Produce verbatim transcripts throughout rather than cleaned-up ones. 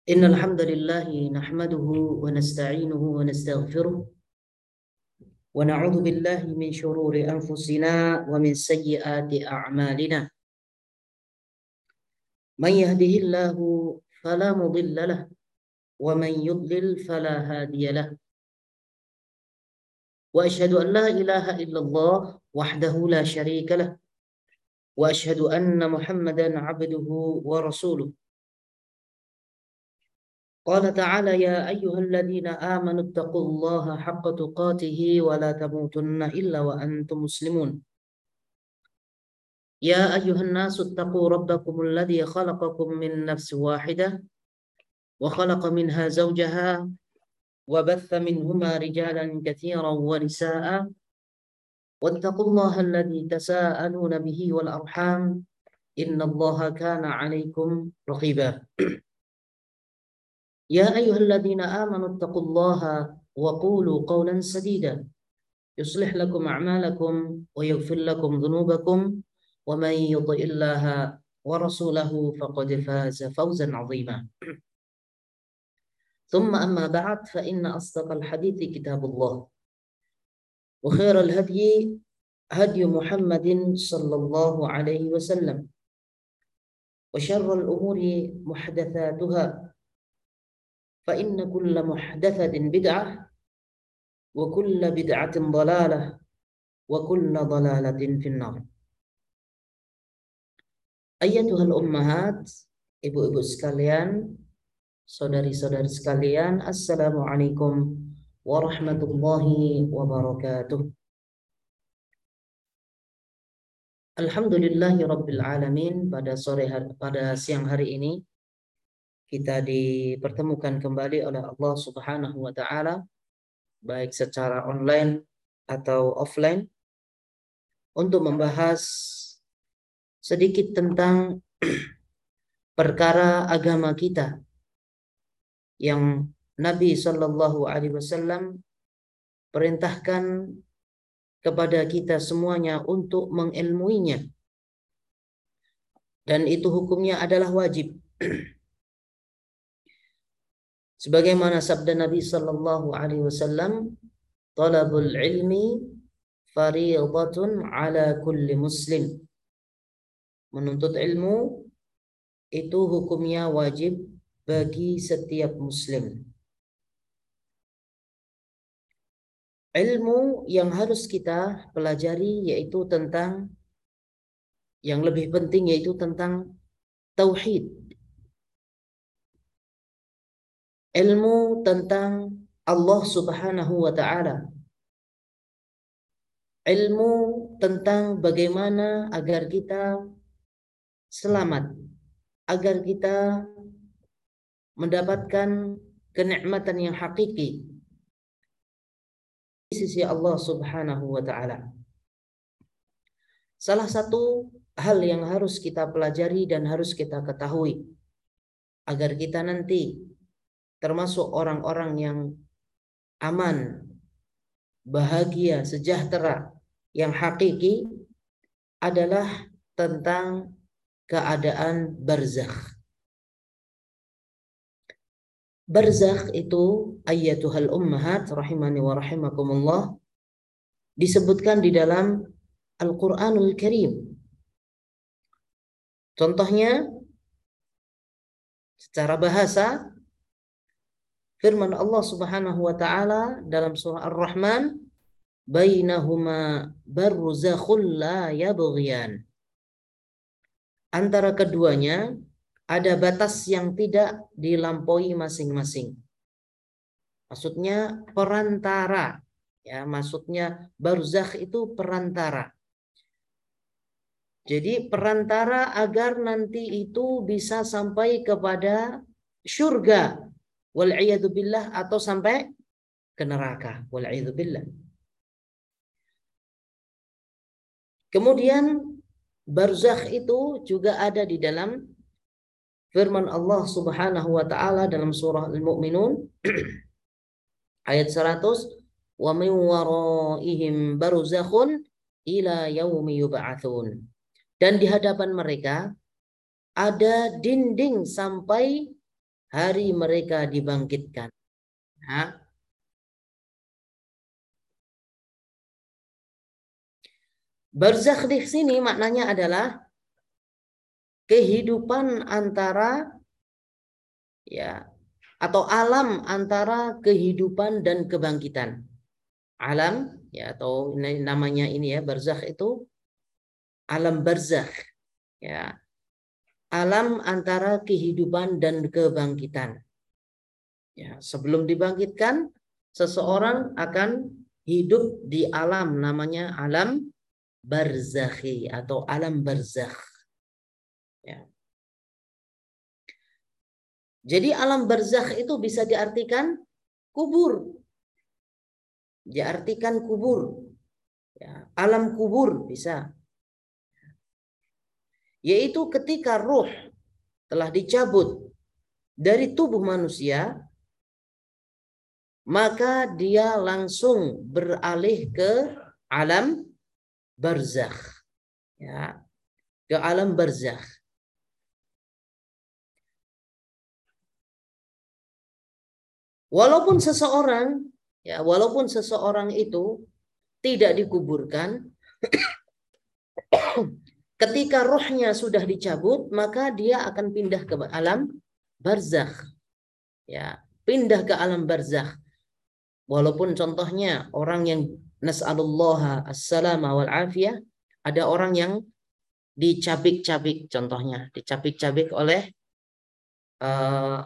إن الحمد لله نحمده ونستعينه ونستغفره ونعوذ بالله من شرور أنفسنا ومن سيئات أعمالنا. من يهده الله فلا مضل له ومن يضلل فلا هادي له. وأشهد أن لا إله إلا الله وحده لا شريك له وأشهد أن محمدا عبده ورسوله. قال تعالى: يا أيها الذين آمنوا اتقوا الله حق تقاته ولا تموتن إلا وأنتم مسلمون. يا أيها الناس اتقوا ربكم الذي خلقكم من نفس واحدة وخلق منها زوجها وبث منهما رجالا كثيرا ونساء واتقوا الله الذي تساءلون به والأرحام إن الله كان عليكم رقيبا. يا أيها الذين آمنوا اتقوا الله وقولوا قولا سديدا يصلح لكم أعمالكم ويغفر لكم ذنوبكم ومن يطع الله ورسوله فقد فاز فوزا عظيما. ثم أما بعد فإن أصدق الحديث كتاب الله وخير الهدي هدي محمد صلى الله عليه وسلم وشر الأمور محدثاتها فإن كل محدثة بدعة وكل بدعة ضلالة وكل ضلالة في النار. Ayyatuhal ummahat, ibu-ibu sekalian, saudari-saudari sekalian, assalamualaikum warahmatullahi wabarakatuh. Alhamdulillahi rabbil alamin. Pada sore hari, pada siang hari ini kita dipertemukan kembali oleh Allah Subhanahu wa taala, baik secara online atau offline, untuk membahas sedikit tentang perkara agama kita yang Nabi Shallallahu Alaihi Wasallam perintahkan kepada kita semuanya untuk mengilmuinya, dan itu hukumnya adalah wajib. Sebagaimana sabda Nabi Shallallahu Alaihi Wasallam, "Talabul ilmi fariidatun ala kulli muslim." Menuntut ilmu itu hukumnya wajib bagi setiap muslim. Ilmu yang harus kita pelajari yaitu tentang, yang lebih penting yaitu tentang tauhid. Ilmu tentang Allah Subhanahu wa taala. Ilmu tentang bagaimana agar kita selamat, agar kita mendapatkan kenikmatan yang hakiki di sisi Allah Subhanahu wa taala. Salah satu hal yang harus kita pelajari dan harus kita ketahui agar kita nanti termasuk orang-orang yang aman, bahagia, sejahtera yang hakiki adalah tentang keadaan barzakh. Barzakh itu, ayyatuhal ummahat rahimani wa rahimakumullah, disebutkan di dalam Al-Quranul Karim. Contohnya secara bahasa, firman Allah Subhanahu wa taala dalam surah Ar-Rahman, "Bainahuma barzakhun la yabghiyan." Antara keduanya ada batas yang tidak dilampaui masing-masing. Maksudnya perantara, ya, maksudnya barzakh itu perantara. Jadi perantara agar nanti itu bisa sampai kepada syurga, wal'iyadu billah, atau sampai ke neraka, wal'iyadu billah. Kemudian barzakh itu juga ada di dalam firman Allah Subhanahu wa taala dalam surah Al-Mu'minun ayat seratus, "Wa min waraihim barzakhun ila yaumi yub'atsun." Dan di hadapan mereka ada dinding sampai hari mereka dibangkitkan. Nah, barzakh di sini maknanya adalah kehidupan antara ya atau alam antara kehidupan dan kebangkitan. Alam ya atau namanya ini ya barzakh itu alam barzakh ya. Alam antara kehidupan dan kebangkitan. Ya, sebelum dibangkitkan seseorang akan hidup di alam namanya alam barzakhi atau alam barzakh. Ya. Jadi alam barzakh itu bisa diartikan kubur. Diartikan kubur. Ya, alam kubur bisa. Yaitu ketika ruh telah dicabut dari tubuh manusia, maka dia langsung beralih ke alam barzakh. Ya, ke alam barzakh. Walaupun seseorang ya, walaupun seseorang itu tidak dikuburkan, ketika rohnya sudah dicabut, maka dia akan pindah ke alam barzakh. Ya, pindah ke alam barzakh. Walaupun contohnya orang yang nas'alullaha as-salama wal afiyah, ada orang yang dicabik-cabik contohnya, dicabik-cabik oleh uh,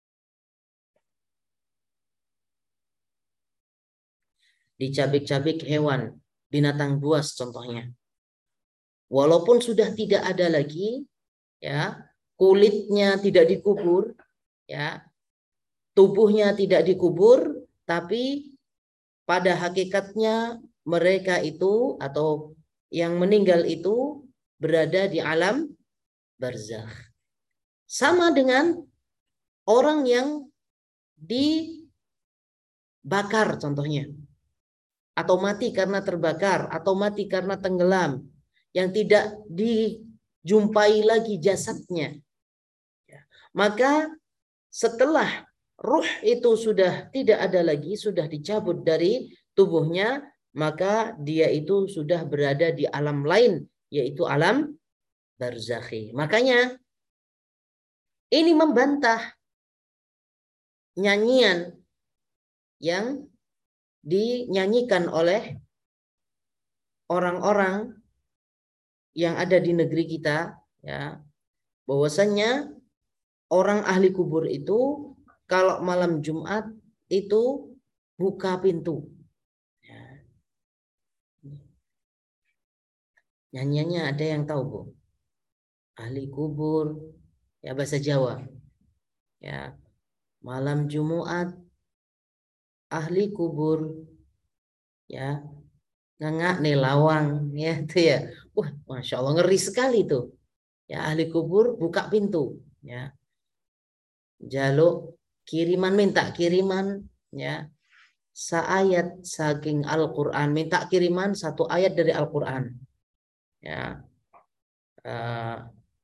dicabik-cabik hewan, binatang buas contohnya. Walaupun sudah tidak ada lagi, ya, kulitnya tidak dikubur, ya, tubuhnya tidak dikubur, tapi pada hakikatnya mereka itu atau yang meninggal itu berada di alam barzakh. Sama dengan orang yang dibakar contohnya, atau mati karena terbakar, atau mati karena tenggelam, yang tidak dijumpai lagi jasadnya. Maka setelah ruh itu sudah tidak ada lagi, sudah dicabut dari tubuhnya, maka dia itu sudah berada di alam lain, yaitu alam barzakhi. Makanya ini membantah nyanyian yang dinyanyikan oleh orang-orang yang ada di negeri kita, ya, bahwasanya orang ahli kubur itu kalau malam Jumat itu buka pintu. Ya. Nyanyiannya ada yang tahu, Bu? Ahli kubur, ya bahasa Jawa. Ya, malam Jumat ahli kubur, ya ngengak nih lawang, ya itu ya. Wah, masya Allah ngeri sekali tuh. Ya ahli kubur buka pintu, ya. Jaluk kiriman, minta kiriman, ya. Seayat saking Al-Quran, minta kiriman satu ayat dari Al-Quran, ya. Uh,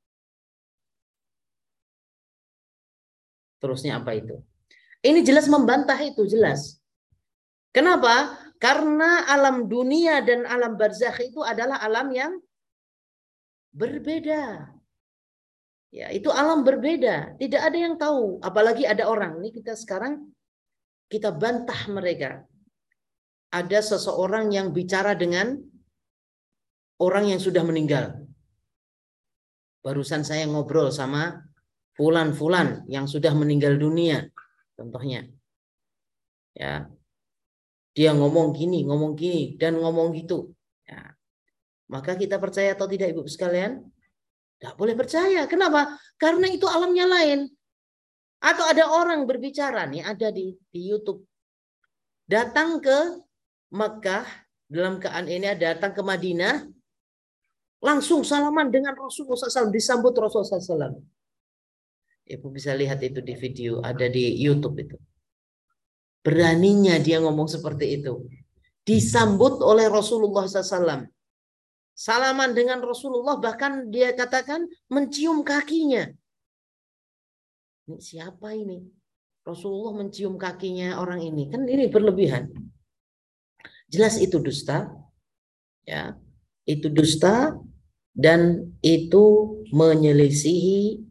terusnya apa itu? Ini jelas membantah itu, jelas. Kenapa? Karena alam dunia dan alam barzakh itu adalah alam yang berbeda. Ya, itu alam berbeda. Tidak ada yang tahu, apalagi ada orang. Ini kita sekarang kita bantah mereka. Ada seseorang yang bicara dengan orang yang sudah meninggal. Barusan saya ngobrol sama fulan-fulan yang sudah meninggal dunia, contohnya. Ya. Dia ngomong gini, ngomong gini, dan ngomong gitu. Ya. Maka kita percaya atau tidak, Ibu sekalian? Tidak boleh percaya. Kenapa? Karena itu alamnya lain. Atau ada orang berbicara, nih ada di, di YouTube. Datang ke Mekah, dalam keadaan ini datang ke Madinah, langsung salaman dengan Rasulullah shallallahu alaihi wasallam, disambut Rasulullah shallallahu alaihi wasallam. Ibu bisa lihat itu di video, ada di YouTube itu. Beraninya dia ngomong seperti itu. Disambut oleh Rasulullah shallallahu alaihi wasallam. Salaman dengan Rasulullah, bahkan dia katakan mencium kakinya. Ini siapa ini? Rasulullah mencium kakinya orang ini. Kan ini berlebihan. Jelas itu dusta. Ya, itu dusta dan itu menyelisihi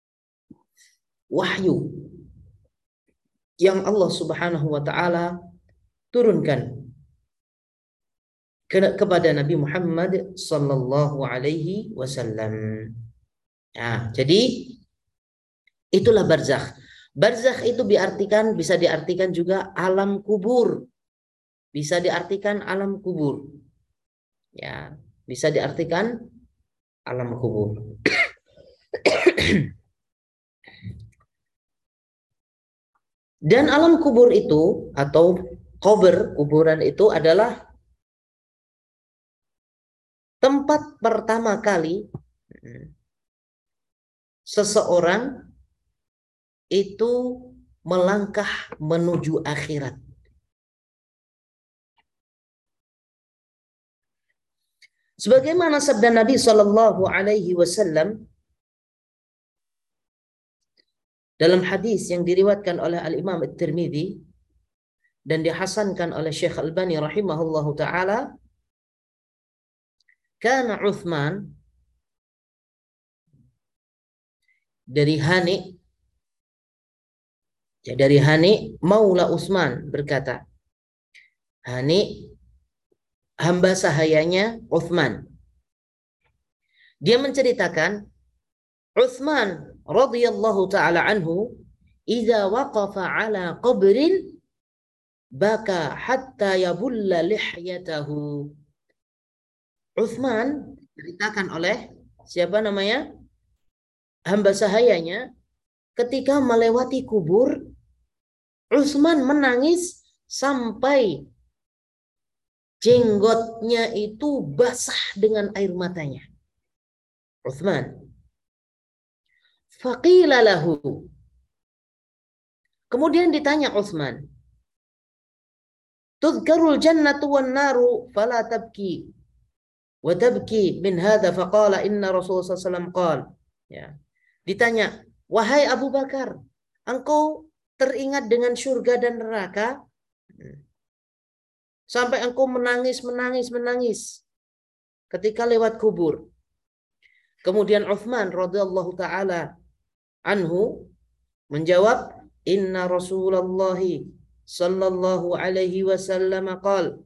wahyu yang Allah Subhanahu wa taala turunkan kepada Nabi Muhammad sallallahu alaihi wasallam. Nah, jadi itulah barzakh. Barzakh itu diartikan, bisa diartikan juga alam kubur. Bisa diartikan alam kubur. Ya, bisa diartikan alam kubur. Dan alam kubur itu atau kubur, kuburan itu adalah tempat pertama kali seseorang itu melangkah menuju akhirat. Sebagaimana sabda Nabi Shallallahu Alaihi Wasallam dalam hadis yang diriwayatkan oleh Al Imam At-Tirmidzi dan dihasankan oleh Syekh Albani rahimahullahu taala, kana Uthman dari Hani, ya dari Hani Maula Utsman berkata, Hani hamba sahayanya Uthman. Dia menceritakan Uthman radhiyallahu taala anhu idza waqafa ala qabrin baka hatta yabulla lihyatahu. Uthman diceritakan oleh siapa namanya? Hamba sahayanya ketika melewati kubur, Uthman menangis sampai jenggotnya itu basah dengan air matanya. Uthman. Faqila lahu. Kemudian ditanya Uthman, tudhkarul jannatu wan naru fala tabki wa tabki min hadha faqala inna Rasulullah sallallahu alaihi wasallam qala. Ya. Ditanya, wahai Abu Bakar, engkau teringat dengan surga dan neraka sampai engkau menangis, menangis, menangis ketika lewat kubur. Kemudian Uthman radhiyallahu taala anhu menjawab, inna Rasulullah sallallahu alaihi wasallam qala.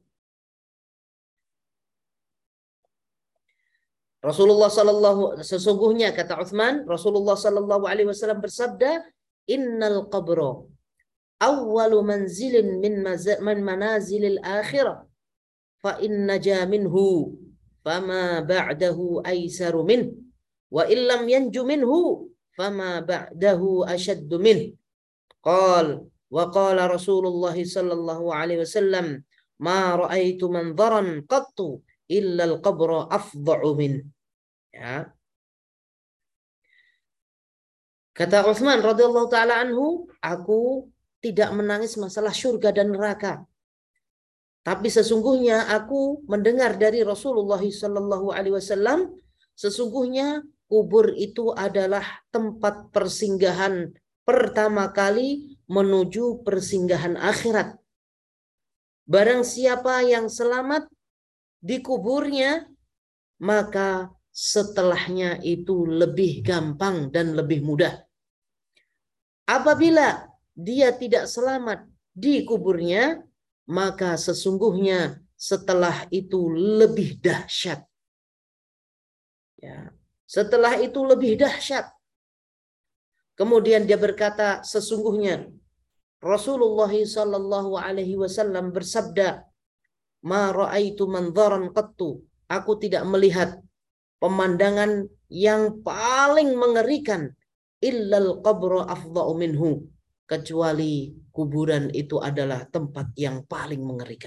Rasulullah sallallahu sesungguhnya kata Uthman, Rasulullah sallallahu alaihi wasallam bersabda, innal qabra awwalu manzilin min man manazilil akhirah fa in naja minhu fama ba'dahu aisaru min wa illam yanju minhu fama ba'dahu ashaddu min. Qal wa qala Rasulullah sallallahu alaihi wasallam ma ra'aitu manzaran qattu illa al-qabra afdha'u min. Ya. Kata Utsman radhiyallahu taala anhu, aku tidak menangis masalah surga dan neraka. Tapi sesungguhnya aku mendengar dari Rasulullah sallallahu alaihi wasallam, sesungguhnya kubur itu adalah tempat persinggahan pertama kali menuju persinggahan akhirat. Barang siapa yang selamat di kuburnya, maka setelahnya itu lebih gampang dan lebih mudah. Apabila dia tidak selamat di kuburnya, maka sesungguhnya setelah itu lebih dahsyat. Ya, setelah itu lebih dahsyat. Kemudian dia berkata, sesungguhnya Rasulullah sallallahu alaihi wasallam bersabda, "Ma ra'aitu manzaran qattu." Aku tidak melihat pemandangan yang paling mengerikan illal qabra afdha'u minhu, kecuali kuburan itu adalah tempat yang paling mengerikan.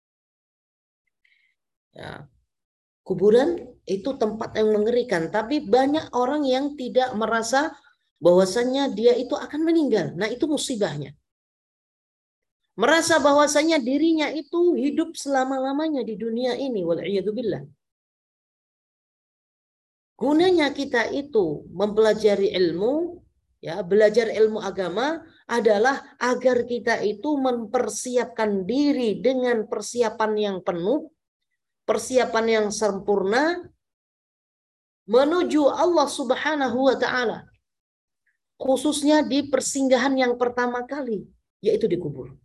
Ya. Kuburan itu tempat yang mengerikan, tapi banyak orang yang tidak merasa bahwasannya dia itu akan meninggal. Nah, itu musibahnya. Merasa bahwasanya dirinya itu hidup selama-lamanya di dunia ini, wal'iyadzubillah. Gunanya kita itu mempelajari ilmu Ya, belajar ilmu agama adalah agar kita itu mempersiapkan diri dengan persiapan yang penuh, persiapan yang sempurna menuju Allah Subhanahu wa taala. Khususnya di persinggahan yang pertama kali, yaitu di kubur.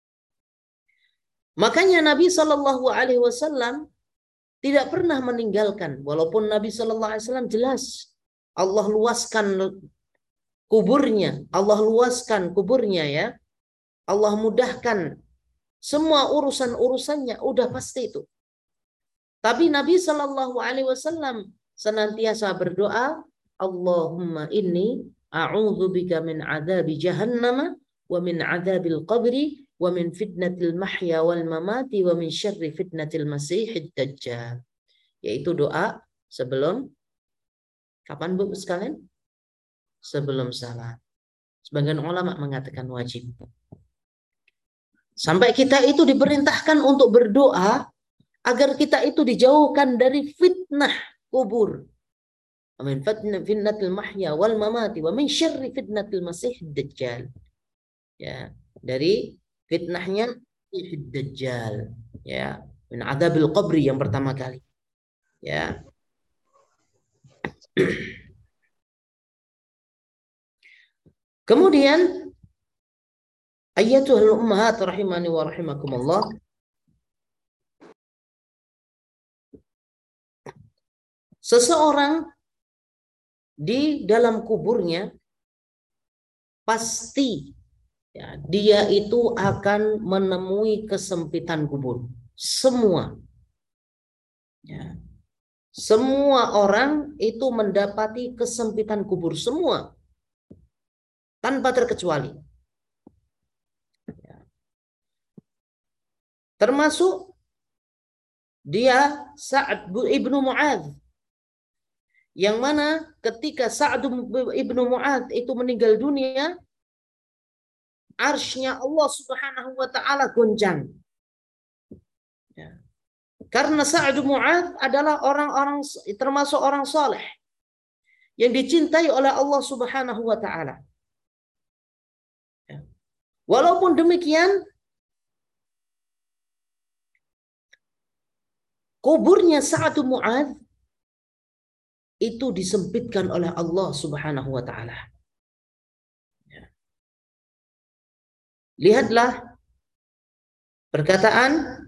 Makanya Nabi Shallallahu alaihi wasallam tidak pernah meninggalkan, walaupun Nabi Shallallahu alaihi wasallam jelas Allah luaskan kuburnya, Allah luaskan kuburnya ya. Allah mudahkan semua urusan-urusannya, udah pasti itu. Tapi Nabi Shallallahu alaihi wasallam senantiasa berdoa, Allahumma inni a'udzubika min adzabi jahannam wa min adzabil qabri wa min fitnatil mahya wal mamati wa min syarri fitnatil masihid dajjal. Yaitu doa sebelum kapan Bu sekalian? Sebelum salat. Sebagian ulama mengatakan wajib. Sampai kita itu diperintahkan untuk berdoa agar kita itu dijauhkan dari fitnah kubur. Wa min fitnatil mahya wal mamati wa min syarri fitnatil masihid dajjal. Ya, dari fitnahnya dajjal. Ya, min adzabil qabri yang pertama kali. Ya. Kemudian ayyatuhal ummahat rahimani wa rahimakumullah, seseorang di dalam kuburnya pasti ya, dia itu akan menemui kesempitan kubur. Semua ya, semua orang itu mendapati kesempitan kubur, semua tanpa terkecuali. Termasuk dia Sa'ad ibnu Mu'adz, yang mana ketika Sa'ad ibnu Mu'adz itu meninggal dunia, arsy-nya Allah Subhanahu wa taala goncang. Ya. Karena Sa'ad ibnu Mu'adz adalah orang-orang termasuk orang saleh yang dicintai oleh Allah Subhanahu wa taala. Ya. Walaupun demikian, kuburnya Sa'ad bin Mu'adz itu disempitkan oleh Allah Subhanahu wa taala. Ya. Lihatlah perkataan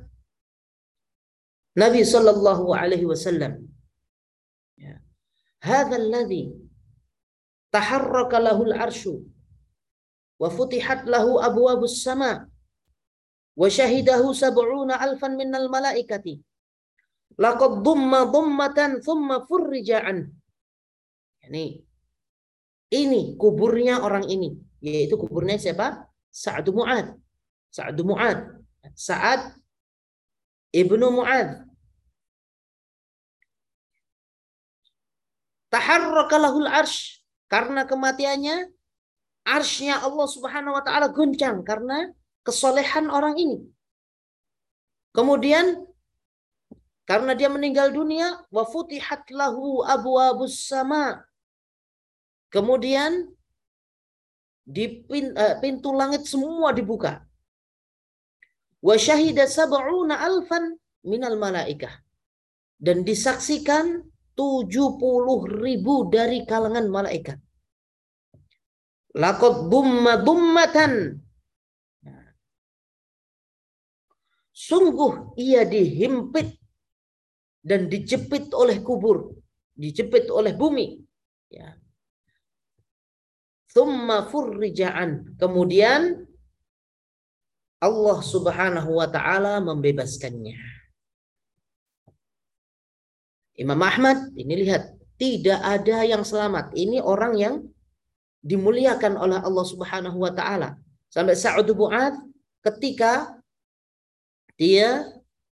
Nabi sallallahu alaihi wasallam. Ya. Hadzal ladzi taharraka lahul arsyu wa futihat lahu abwabus sama wa syahidahu sab'una alfan minal malaikati. Laqad dhumma dhummatan thumma furrija an. Ini ini kuburnya orang ini, yaitu kuburnya siapa? Sa'ad bin Mu'adz. Sa'ad bin Mu'adz. Sa'ad ibnu Mu'adz. Taharraka lahul arsy, karena kematiannya arsy-nya Allah Subhanahu wa taala goncang karena kesolehan orang ini. Kemudian karena dia meninggal dunia, wa futihat lahu abwabus sama. Kemudian di pintu langit semua dibuka. Wa syahida sab'una alfan minal malaikah. Dan disaksikan tujuh puluh ribu dari kalangan malaikat. Laqad dhumma dhummatan. Sungguh ia dihimpit dan dijepit oleh kubur, dijepit oleh bumi. Ya. Thumma furrija'an. Kemudian Allah Subhanahu wa taala membebaskannya. Imam Ahmad, ini lihat, tidak ada yang selamat. Ini orang yang dimuliakan oleh Allah Subhanahu wa taala. Sampai Sa'ad bin Mu'adz ketika dia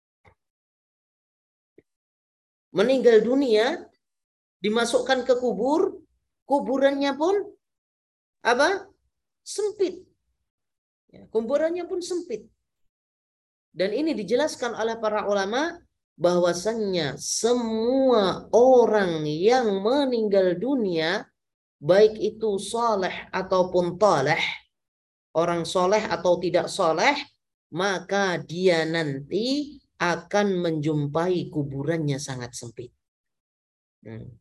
meninggal dunia, dimasukkan ke kubur, kuburannya pun apa? Sempit. Ya, kuburannya pun sempit. Dan ini dijelaskan oleh para ulama bahwasannya semua orang yang meninggal dunia baik itu soleh ataupun toleh, orang soleh atau tidak soleh, maka dia nanti akan menjumpai kuburannya sangat sempit. Hmm.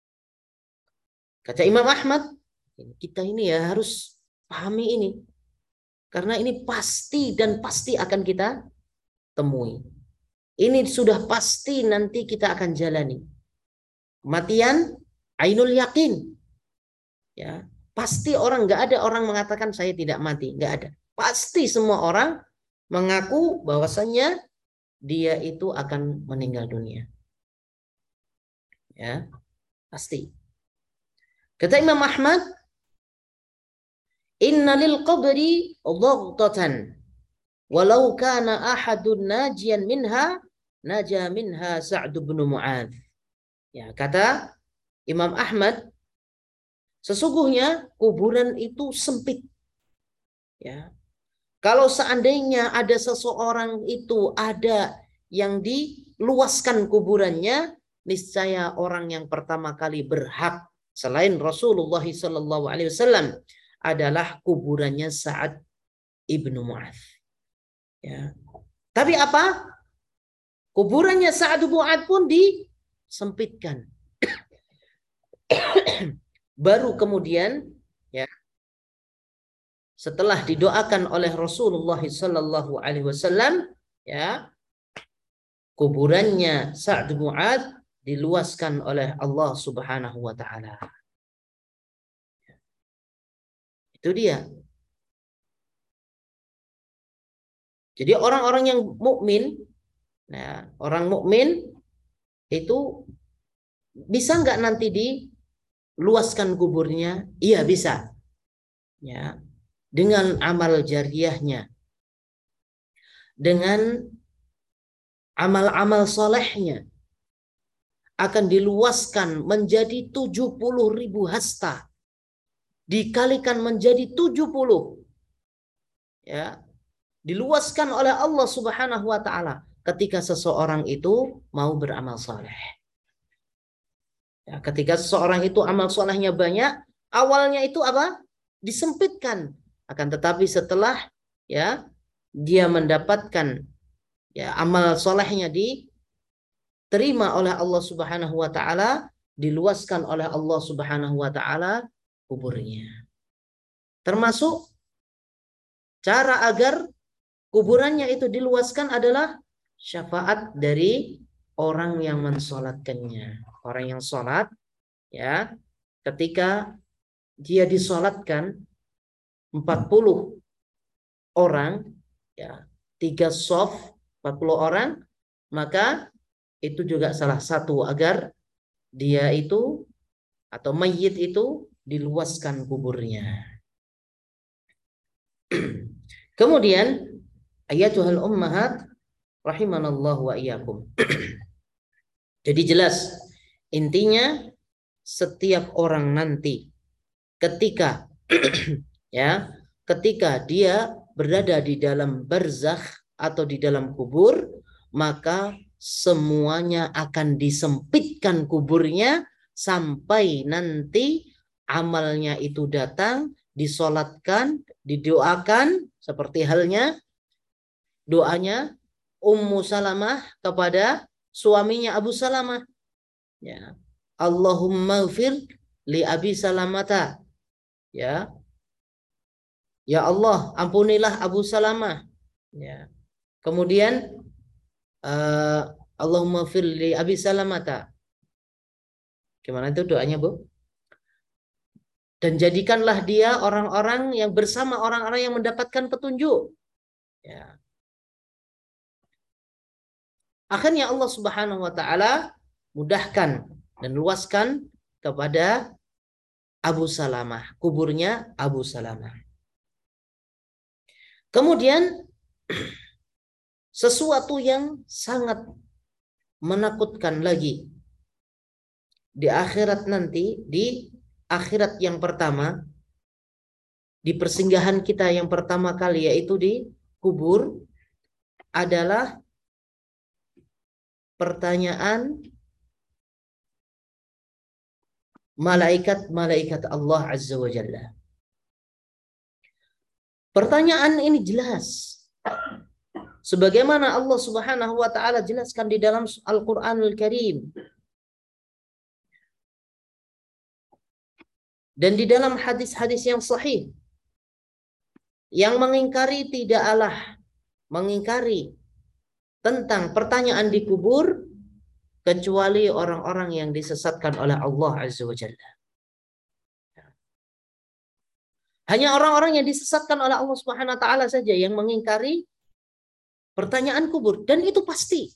Kata Imam Ahmad, kita ini ya harus pahami ini. Karena ini pasti dan pasti akan kita temui. Ini sudah pasti nanti kita akan jalani. Kematian, ainul yakin. Ya, pasti orang, nggak ada orang mengatakan saya tidak mati, nggak ada. Pasti semua orang mengaku bahwasanya dia itu akan meninggal dunia. Ya, pasti. Kata Imam Ahmad, inna lil qabri dhaghtatan walau kana ahadun najian minha naja minha Sa'd bin Mu'adz. Ya, kata Imam Ahmad, sesungguhnya kuburan itu sempit. Ya. Kalau seandainya ada seseorang itu ada yang diluaskan kuburannya, niscaya orang yang pertama kali berhak selain Rasulullah Shallallahu Alaihi Wasallam adalah kuburannya Sa'ad ibnu Mu'adz. Ya. Tapi apa? Kuburannya Sa'ad ibnu Mu'adz pun disempitkan. Baru kemudian, ya, setelah didoakan oleh Rasulullah Shallallahu Alaihi Wasallam, ya, kuburannya Sa'ad bin Mu'adz diluaskan oleh Allah Subhanahu wa taala. Itu dia. Jadi orang-orang yang mukmin, nah, orang mukmin itu bisa nggak nanti diluaskan kuburnya? Iya, bisa. Ya, dengan amal jariyahnya, dengan amal-amal solehnya, akan diluaskan menjadi tujuh puluh ribu hasta. Dikalikan menjadi tujuh puluh. Ya, diluaskan oleh Allah Subhanahu wa taala ketika seseorang itu mau beramal soleh. Ya, ketika seseorang itu amal solehnya banyak, awalnya itu apa? Disempitkan. Akan tetapi setelah, ya, dia mendapatkan, ya, amal solehnya diterima oleh Allah Subhanahu wa taala, diluaskan oleh Allah Subhanahu wa taala kuburnya. Termasuk cara agar kuburannya itu diluaskan adalah syafaat dari orang yang mensolatkannya. Orang yang sholat, ya, ketika dia disolatkan empat puluh orang, ya, tiga sof, empat puluh orang, maka itu juga salah satu agar dia itu atau mayit itu diluaskan kuburnya. Kemudian, ayatuhal ummahat rahimanallahu wa iyyakum. Jadi jelas intinya setiap orang nanti ketika ya, ketika dia berada di dalam barzakh atau di dalam kubur, maka semuanya akan disempitkan kuburnya sampai nanti amalnya itu datang, disolatkan, didoakan seperti halnya doanya Ummu Salamah kepada suaminya Abu Salamah. Ya. Allahumma ghfir li Abi Salamata. Ya. Ya Allah, ampunilah Abu Salamah. Ya. Kemudian uh, Allahumma ghfir li Abi Salamata. Gimana itu doanya, Bu? Dan jadikanlah dia orang-orang yang bersama orang-orang yang mendapatkan petunjuk. Ya. Akhirnya Allah Subhanahu wa taala mudahkan dan luaskan kepada Abu Salamah, kuburnya Abu Salamah. Kemudian sesuatu yang sangat menakutkan lagi di akhirat nanti, di akhirat yang pertama, di persinggahan kita yang pertama kali, yaitu di kubur, adalah pertanyaan malaikat-malaikat Allah Azza wa Jalla. Pertanyaan ini jelas. Sebagaimana Allah Subhanahu wa taala jelaskan di dalam Al-Qur'anul Karim. Dan di dalam hadis-hadis yang sahih. Yang mengingkari tidaklah mengingkari tentang pertanyaan di kubur kecuali orang-orang yang disesatkan oleh Allah Azza wa Jalla. Hanya orang-orang yang disesatkan oleh Allah Subhanahu wa taala saja yang mengingkari pertanyaan kubur, dan itu pasti.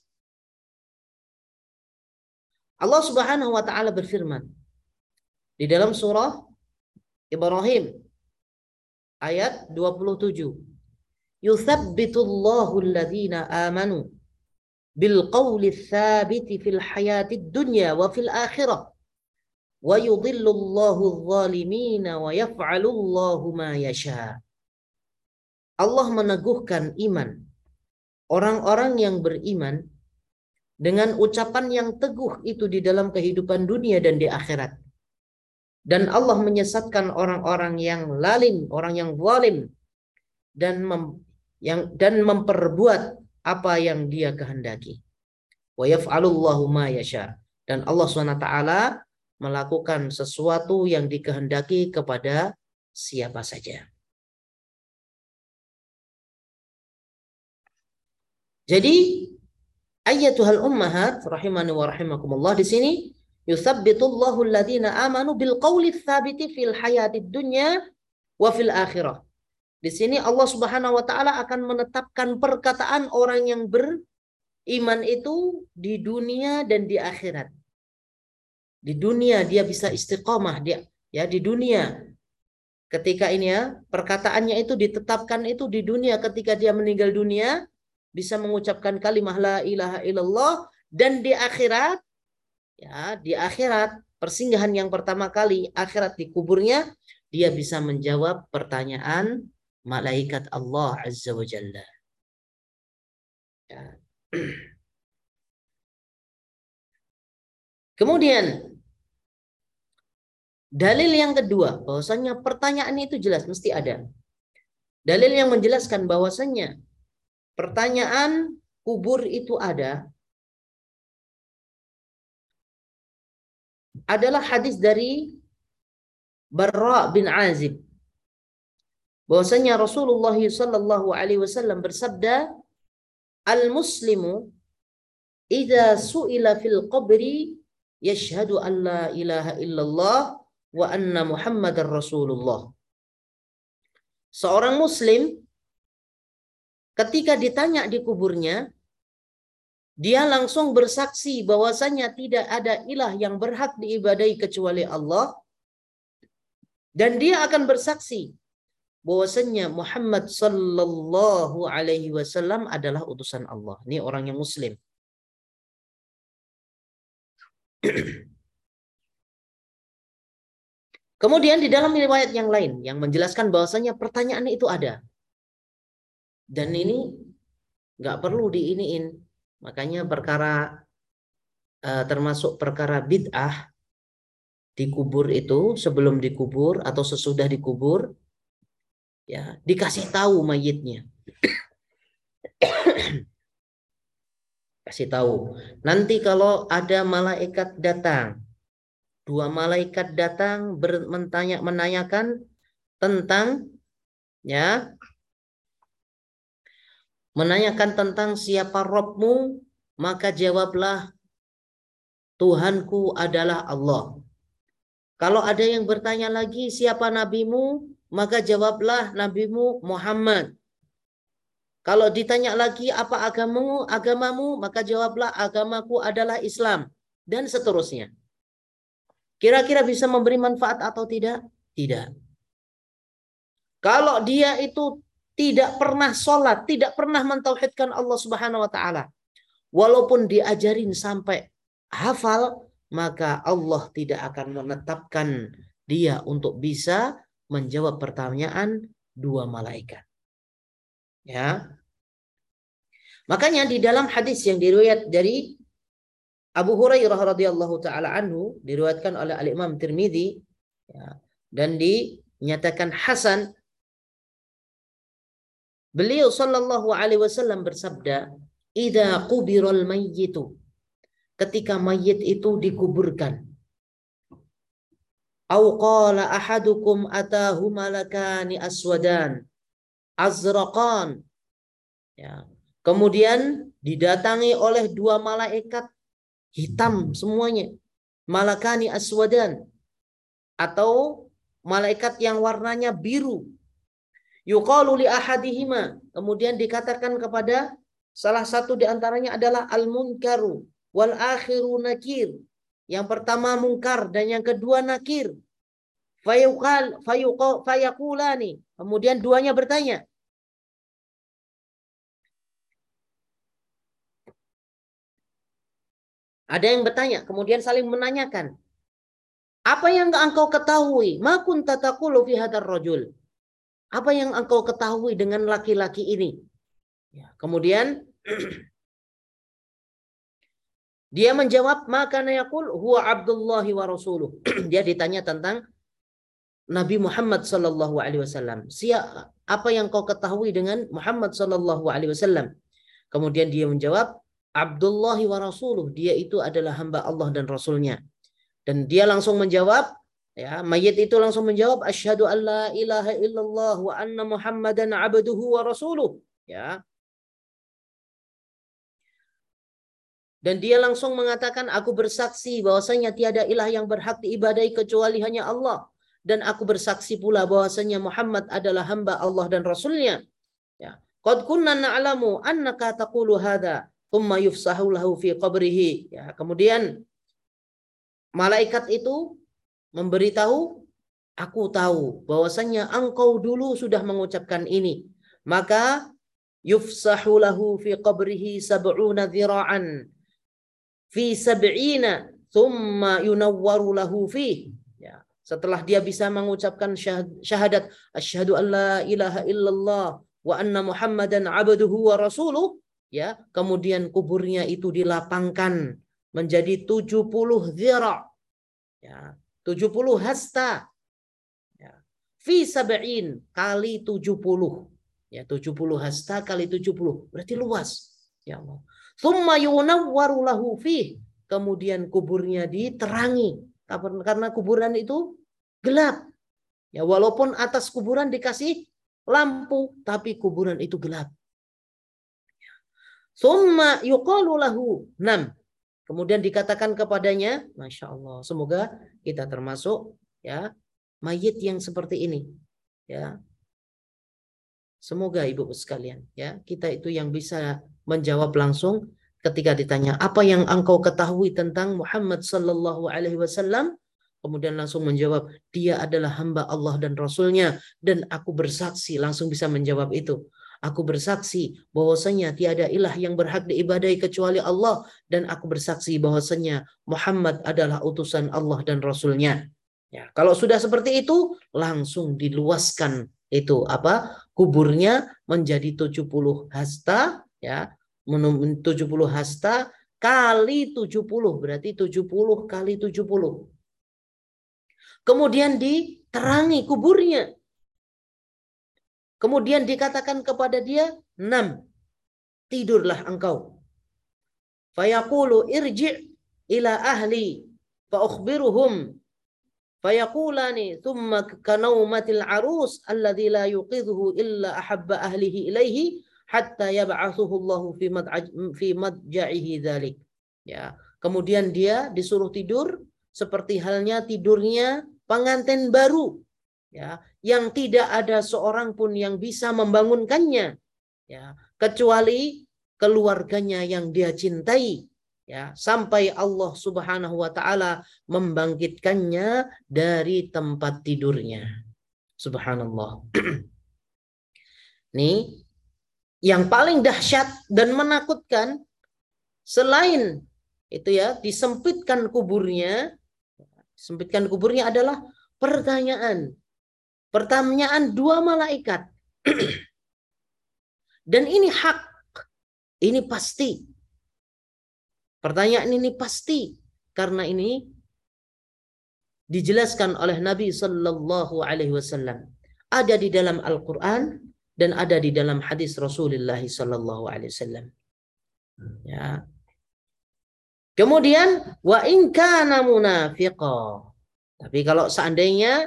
Allah Subhanahu wa taala berfirman di dalam surah Ibrahim ayat dua puluh tujuh. Yuthabbitullahu alladhina amanu bil qawli tsabiti fil hayatid dunya wa fil akhirah wa yudhillullahu adh-dhalimina wa yaf'alullahu ma yasha. Allah meneguhkan iman orang-orang yang beriman dengan ucapan yang teguh itu di dalam kehidupan dunia dan di akhirat. Dan Allah menyesatkan orang-orang yang lalim, orang yang zalim, dan mem, yang dan memperbuat apa yang dia kehendaki. Wa yaf'alullahu ma yasha. Dan Allah subhanahu wa taala melakukan sesuatu yang dikehendaki kepada siapa saja. Jadi ayyatuhal ummahat rahimani wa rahimakumullah, di sini yuthabbitullahu alladhina amanu bil qawli tsabiti fil hayatid dunya wa fil akhirah. Di sini Allah Subhanahu wa taala akan menetapkan perkataan orang yang beriman itu di dunia dan di akhirat. Di dunia dia bisa istiqomah, dia ya di dunia. Ketika ini ya, perkataannya itu ditetapkan itu di dunia, ketika dia meninggal dunia bisa mengucapkan kalimah la ilaha illallah, dan di akhirat ya, di akhirat persinggahan yang pertama kali, akhirat di kuburnya, dia bisa menjawab pertanyaan malaikat Allah Azza wa Jalla. Ya. Kemudian dalil yang kedua, bahwasanya pertanyaan itu jelas mesti ada. Dalil yang menjelaskan bahwasanya pertanyaan kubur itu ada adalah hadis dari Barra bin Azib, bahwasanya Rasulullah sallallahu alaihi wasallam bersabda, al-muslimu idza su'ila fil qabri yashhadu an la ilaha illallah wa anna Muhammadar Rasulullah. Seorang muslim ketika ditanya di kuburnya, dia langsung bersaksi bahwasanya tidak ada ilah yang berhak diibadahi kecuali Allah, dan dia akan bersaksi bahwasanya Muhammad sallallahu alaihi wasallam adalah utusan Allah. Ini orang yang muslim. Kemudian di dalam riwayat yang lain yang menjelaskan bahwasanya pertanyaan itu ada. Dan ini nggak perlu diiniin. Makanya perkara uh, termasuk perkara bid'ah di kubur itu, sebelum dikubur atau sesudah dikubur, ya dikasih tahu mayitnya. Kasih tahu. Nanti kalau ada malaikat datang, dua malaikat datang bertanya, menanyakan tentang ya menanyakan tentang siapa Rabbmu, maka jawablah Tuhanku adalah Allah. Kalau ada yang bertanya lagi siapa nabimu, maka jawablah nabimu Muhammad. Kalau ditanya lagi apa agamamu, agamamu, maka jawablah agamaku adalah Islam, dan seterusnya. Kira-kira bisa memberi manfaat atau tidak? Tidak. Kalau dia itu tidak pernah sholat, tidak pernah mentauhidkan Allah Subhanahu wa taala, walaupun diajarin sampai hafal, maka Allah tidak akan menetapkan dia untuk bisa menjawab pertanyaan dua malaikat. Ya. Makanya di dalam hadis yang diriwayat dari Abu Hurairah radhiyallahu taala anhu diriwayatkan oleh Al-Imam Tirmidzi, ya, dan dinyatakan hasan. Beliau sallallahu alaihi wasallam bersabda, "Idza qubiral mayyitu," ketika mayit itu dikuburkan. Au qala ahadukum atahu malakani aswadan azraqan. Ya. Kemudian didatangi oleh dua malaikat hitam semuanya. Malakani aswadan, atau malaikat yang warnanya biru. Yuqalu li ahadihima, kemudian dikatakan kepada salah satu di antaranya adalah al-munkaru wal akhiru nakir. Yang pertama mungkar dan yang kedua nakir. Fayuqal fayuqa fayaqulani, kemudian duanya bertanya. Ada yang bertanya, kemudian saling menanyakan. Apa yang engkau ketahui? Ma kunta taqulu fi hadzal rajul. Apa yang engkau ketahui dengan laki-laki ini? Ya, kemudian dia menjawab, maka yaqul huwa Abdullah wa rasuluh. Dia ditanya tentang Nabi Muhammad sallallahu alaihi wasallam. Siapa apa yang kau ketahui dengan Muhammad sallallahu alaihi wasallam? Kemudian dia menjawab, Abdullah wa rasuluh. Dia itu adalah hamba Allah dan Rasulnya. Dan dia langsung menjawab, ya, mayit itu langsung menjawab, asyhadu an la ilaha illallah wa anna Muhammadan abduhu wa rasuluh. Ya. Dan dia langsung mengatakan, aku bersaksi bahwasanya tiada ilah yang berhak diibadai kecuali hanya Allah. Dan aku bersaksi pula bahwasanya Muhammad adalah hamba Allah dan Rasulnya. Ya. Qad kunna na'lamu annaka taqulu hadza, thumma yufsahu lahu fi qabrihi. Ya, kemudian malaikat itu memberitahu, aku tahu bahwasanya engkau dulu sudah mengucapkan ini. Maka yufsahu lahu fi qabrihi sab'una dhira'an fi sab'ina thumma yunawwaru lahu fi. Ya, setelah dia bisa mengucapkan syahadat asyhadu an la ilaha illallah wa anna Muhammadan abduhu wa rasuluh, ya, kemudian kuburnya itu dilapangkan menjadi tujuh puluh dhira', ya, tujuh puluh hasta, ya, fi sab'in kali tujuh puluh, ya, tujuh puluh hasta kali tujuh puluh berarti luas, ya Allah. Tsumma yunawwaru lahu fi, kemudian kuburnya diterangi karena kuburan itu gelap, ya, walaupun atas kuburan dikasih lampu tapi kuburan itu gelap. Tsumma yuqalu lahu nam, kemudian dikatakan kepadanya, Masya Allah, semoga kita termasuk, ya, mayit yang seperti ini, ya. Semoga ibu sekalian, ya, kita itu yang bisa menjawab langsung ketika ditanya, apa yang engkau ketahui tentang Muhammad sallallahu alaihi wasallam? Kemudian langsung menjawab, dia adalah hamba Allah dan Rasulnya, dan aku bersaksi, langsung bisa menjawab itu. Aku bersaksi bahwasanya tiada ilah yang berhak diibadai kecuali Allah, dan aku bersaksi bahwasanya Muhammad adalah utusan Allah dan Rasulnya. Ya, kalau sudah seperti itu, langsung diluaskan itu apa? Kuburnya menjadi tujuh puluh hasta, ya, tujuh puluh hasta kali tujuh puluh, berarti tujuh puluh kali tujuh puluh. Kemudian diterangi kuburnya. Kemudian dikatakan kepada dia, enam, tidurlah engkau. Fayaqulu irji' ila ahli fa ukhbiruhum. Fayaqulani thumma kanaumatil arus alladhi la yuqidhuhu illa ahabba ahlihi ilaihi hatta yab'athuhu Allahu fi mad'aj fi madja'ihi dzalik. Ya, kemudian dia disuruh tidur seperti halnya tidurnya pengantin baru, ya, yang tidak ada seorang pun yang bisa membangunkannya, ya, kecuali keluarganya yang dia cintai, ya, sampai Allah Subhanahu wa taala membangkitkannya dari tempat tidurnya. Subhanallah. Nih, yang paling dahsyat dan menakutkan selain itu, ya, disempitkan kuburnya, sempitkan kuburnya adalah pertanyaan. Pertanyaan dua malaikat. Dan ini hak, ini pasti. Pertanyaan ini pasti karena ini dijelaskan oleh Nabi Sallallahu Alaihi Wasallam, ada di dalam Al-Quran dan ada di dalam hadis Rasulullah Sallallahu Alaihi Wasallam. Ya. Kemudian wa in kana munafiqa. Tapi kalau seandainya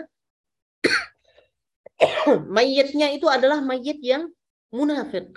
mayitnya itu adalah mayit yang munafik.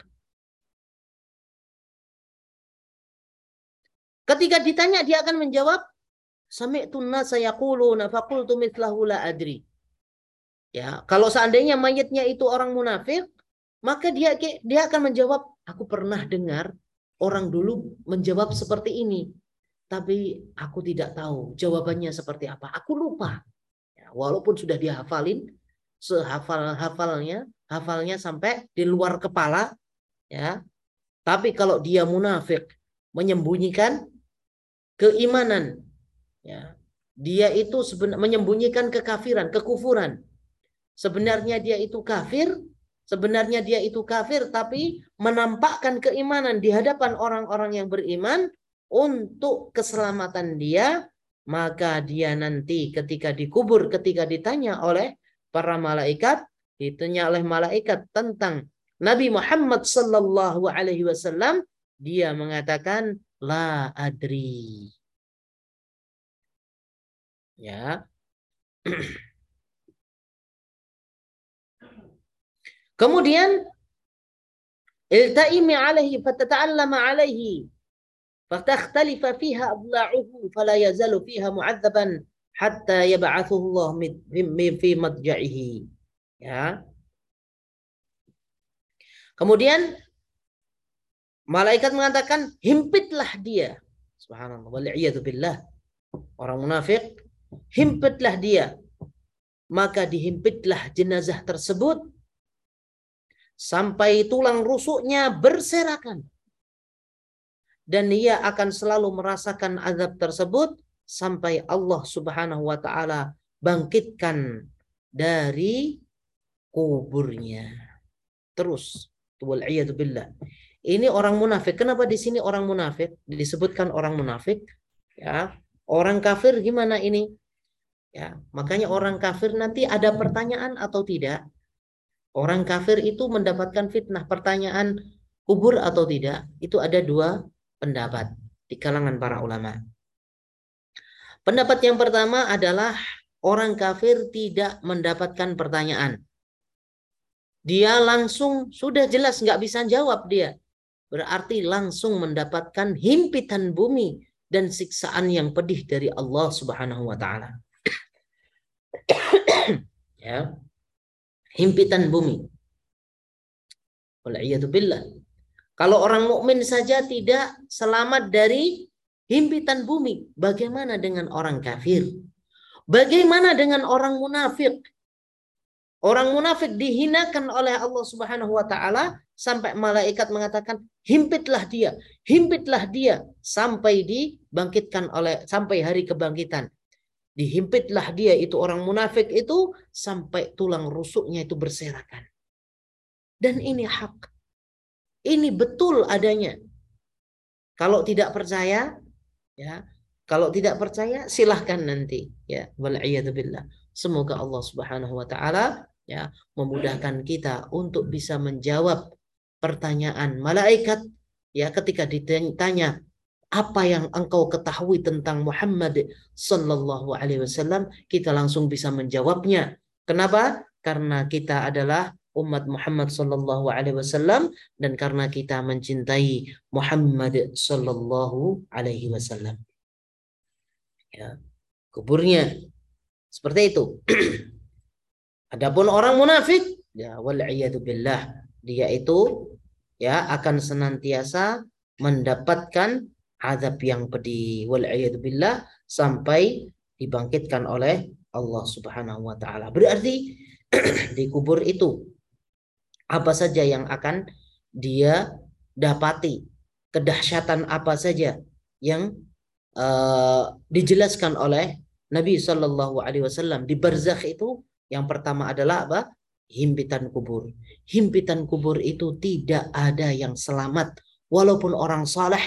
Ketika ditanya dia akan menjawab, sami'tu an-nasa yaquluna faqultu mithlahu la adri. Ya, kalau seandainya mayitnya itu orang munafik, maka dia dia akan menjawab, aku pernah dengar orang dulu menjawab seperti ini, tapi aku tidak tahu jawabannya seperti apa. Aku lupa. Ya, walaupun sudah dihafalin, sehafal-hafalnya, hafalnya sampai di luar kepala, ya. Tapi kalau dia munafik, menyembunyikan keimanan, ya. Dia itu sebenarnya menyembunyikan kekafiran, kekufuran. Sebenarnya dia itu kafir, sebenarnya dia itu kafir, tapi menampakkan keimanan di hadapan orang-orang yang beriman untuk keselamatan dia, maka dia nanti ketika dikubur, ketika ditanya oleh para malaikat, ditanya oleh malaikat tentang Nabi Muhammad Sallallahu Alaihi Wasallam, dia mengatakan la adri. Ya. Kemudian iltaimi alaihi fatata'allama alaihi fatakhtalifa fiha adla'uhu fala yazalu fiha mu'adzaban hatta yab'athuhu Allah fi madja'ihi. Ya. Kemudian malaikat mengatakan, himpitlah dia. Subhanallah, wal'iyadu billah. Orang munafik, himpitlah dia. Maka dihimpitlah jenazah tersebut sampai tulang rusuknya berserakan. Dan ia akan selalu merasakan azab tersebut sampai Allah Subhanahu wa taala bangkitkan dari kuburnya. Terus, wal'iyadu billah. Ini orang munafik. Kenapa di sini orang munafik? Disebutkan orang munafik. Ya, orang kafir gimana ini? Ya, makanya orang kafir nanti ada pertanyaan atau tidak? Orang kafir itu mendapatkan fitnah, pertanyaan kubur atau tidak? Itu ada dua pendapat di kalangan para ulama. Pendapat yang pertama adalah orang kafir tidak mendapatkan pertanyaan. Dia langsung sudah jelas nggak bisa jawab dia. Berarti langsung mendapatkan himpitan bumi dan siksaan yang pedih dari Allah Subhanahu wa taala. Ya. Himpitan bumi. Wal'iyadzubillah. Kalau orang mukmin saja tidak selamat dari himpitan bumi, bagaimana dengan orang kafir? Bagaimana dengan orang munafik? Orang munafik dihinakan oleh Allah Subhanahu wa taala sampai malaikat mengatakan, himpitlah dia, himpitlah dia sampai dibangkitkan oleh sampai hari kebangkitan. Dihimpitlah dia, itu orang munafik itu sampai tulang rusuknya itu berserakan. Dan ini hak. Ini betul adanya. Kalau tidak percaya, ya, kalau tidak percaya silahkan nanti, ya, wal'iyadzubillah. Semoga Allah Subhanahu wa taala ya memudahkan kita untuk bisa menjawab pertanyaan malaikat ya ketika ditanya, apa yang engkau ketahui tentang Muhammad Sallallahu Alaihi Wasallam, kita langsung bisa menjawabnya. Kenapa? Karena kita adalah umat Muhammad Sallallahu Alaihi Wasallam dan karena kita mencintai Muhammad Sallallahu Alaihi Wasallam. Ya, kuburnya seperti itu. Adapun orang munafik, ya wal'iyadu billah, dia itu ya akan senantiasa mendapatkan azab yang pedih, wal'iyadu billah, sampai dibangkitkan oleh Allah Subhanahu wa taala. Berarti di kubur itu apa saja yang akan dia dapati, kedahsyatan apa saja yang uh, dijelaskan oleh Nabi Shallallahu Alaihi Wasallam di barzakh itu. Yang pertama adalah apa? Himpitan kubur. Himpitan kubur itu tidak ada yang selamat. Walaupun orang saleh,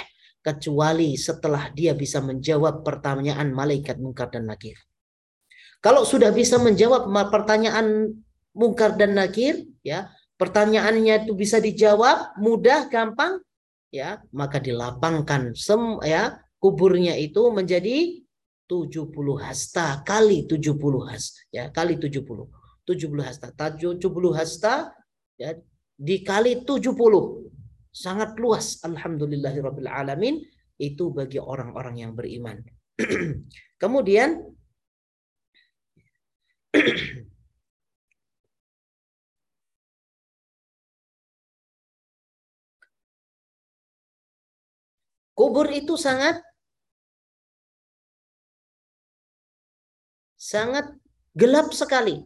kecuali setelah dia bisa menjawab pertanyaan malaikat Munkar dan Nakir. Kalau sudah bisa menjawab pertanyaan Munkar dan Nakir, ya, pertanyaannya itu bisa dijawab mudah, gampang, ya, maka dilapangkan sem ya kuburnya itu menjadi tujuh puluh hasta kali tujuh puluh hasta, ya, kali tujuh puluh. tujuh puluh hasta, tujuh puluh hasta, ya, dikali tujuh puluh. Sangat luas, alhamdulillahirabbil alamin, itu bagi orang-orang yang beriman. Kemudian kubur itu sangat sangat gelap sekali.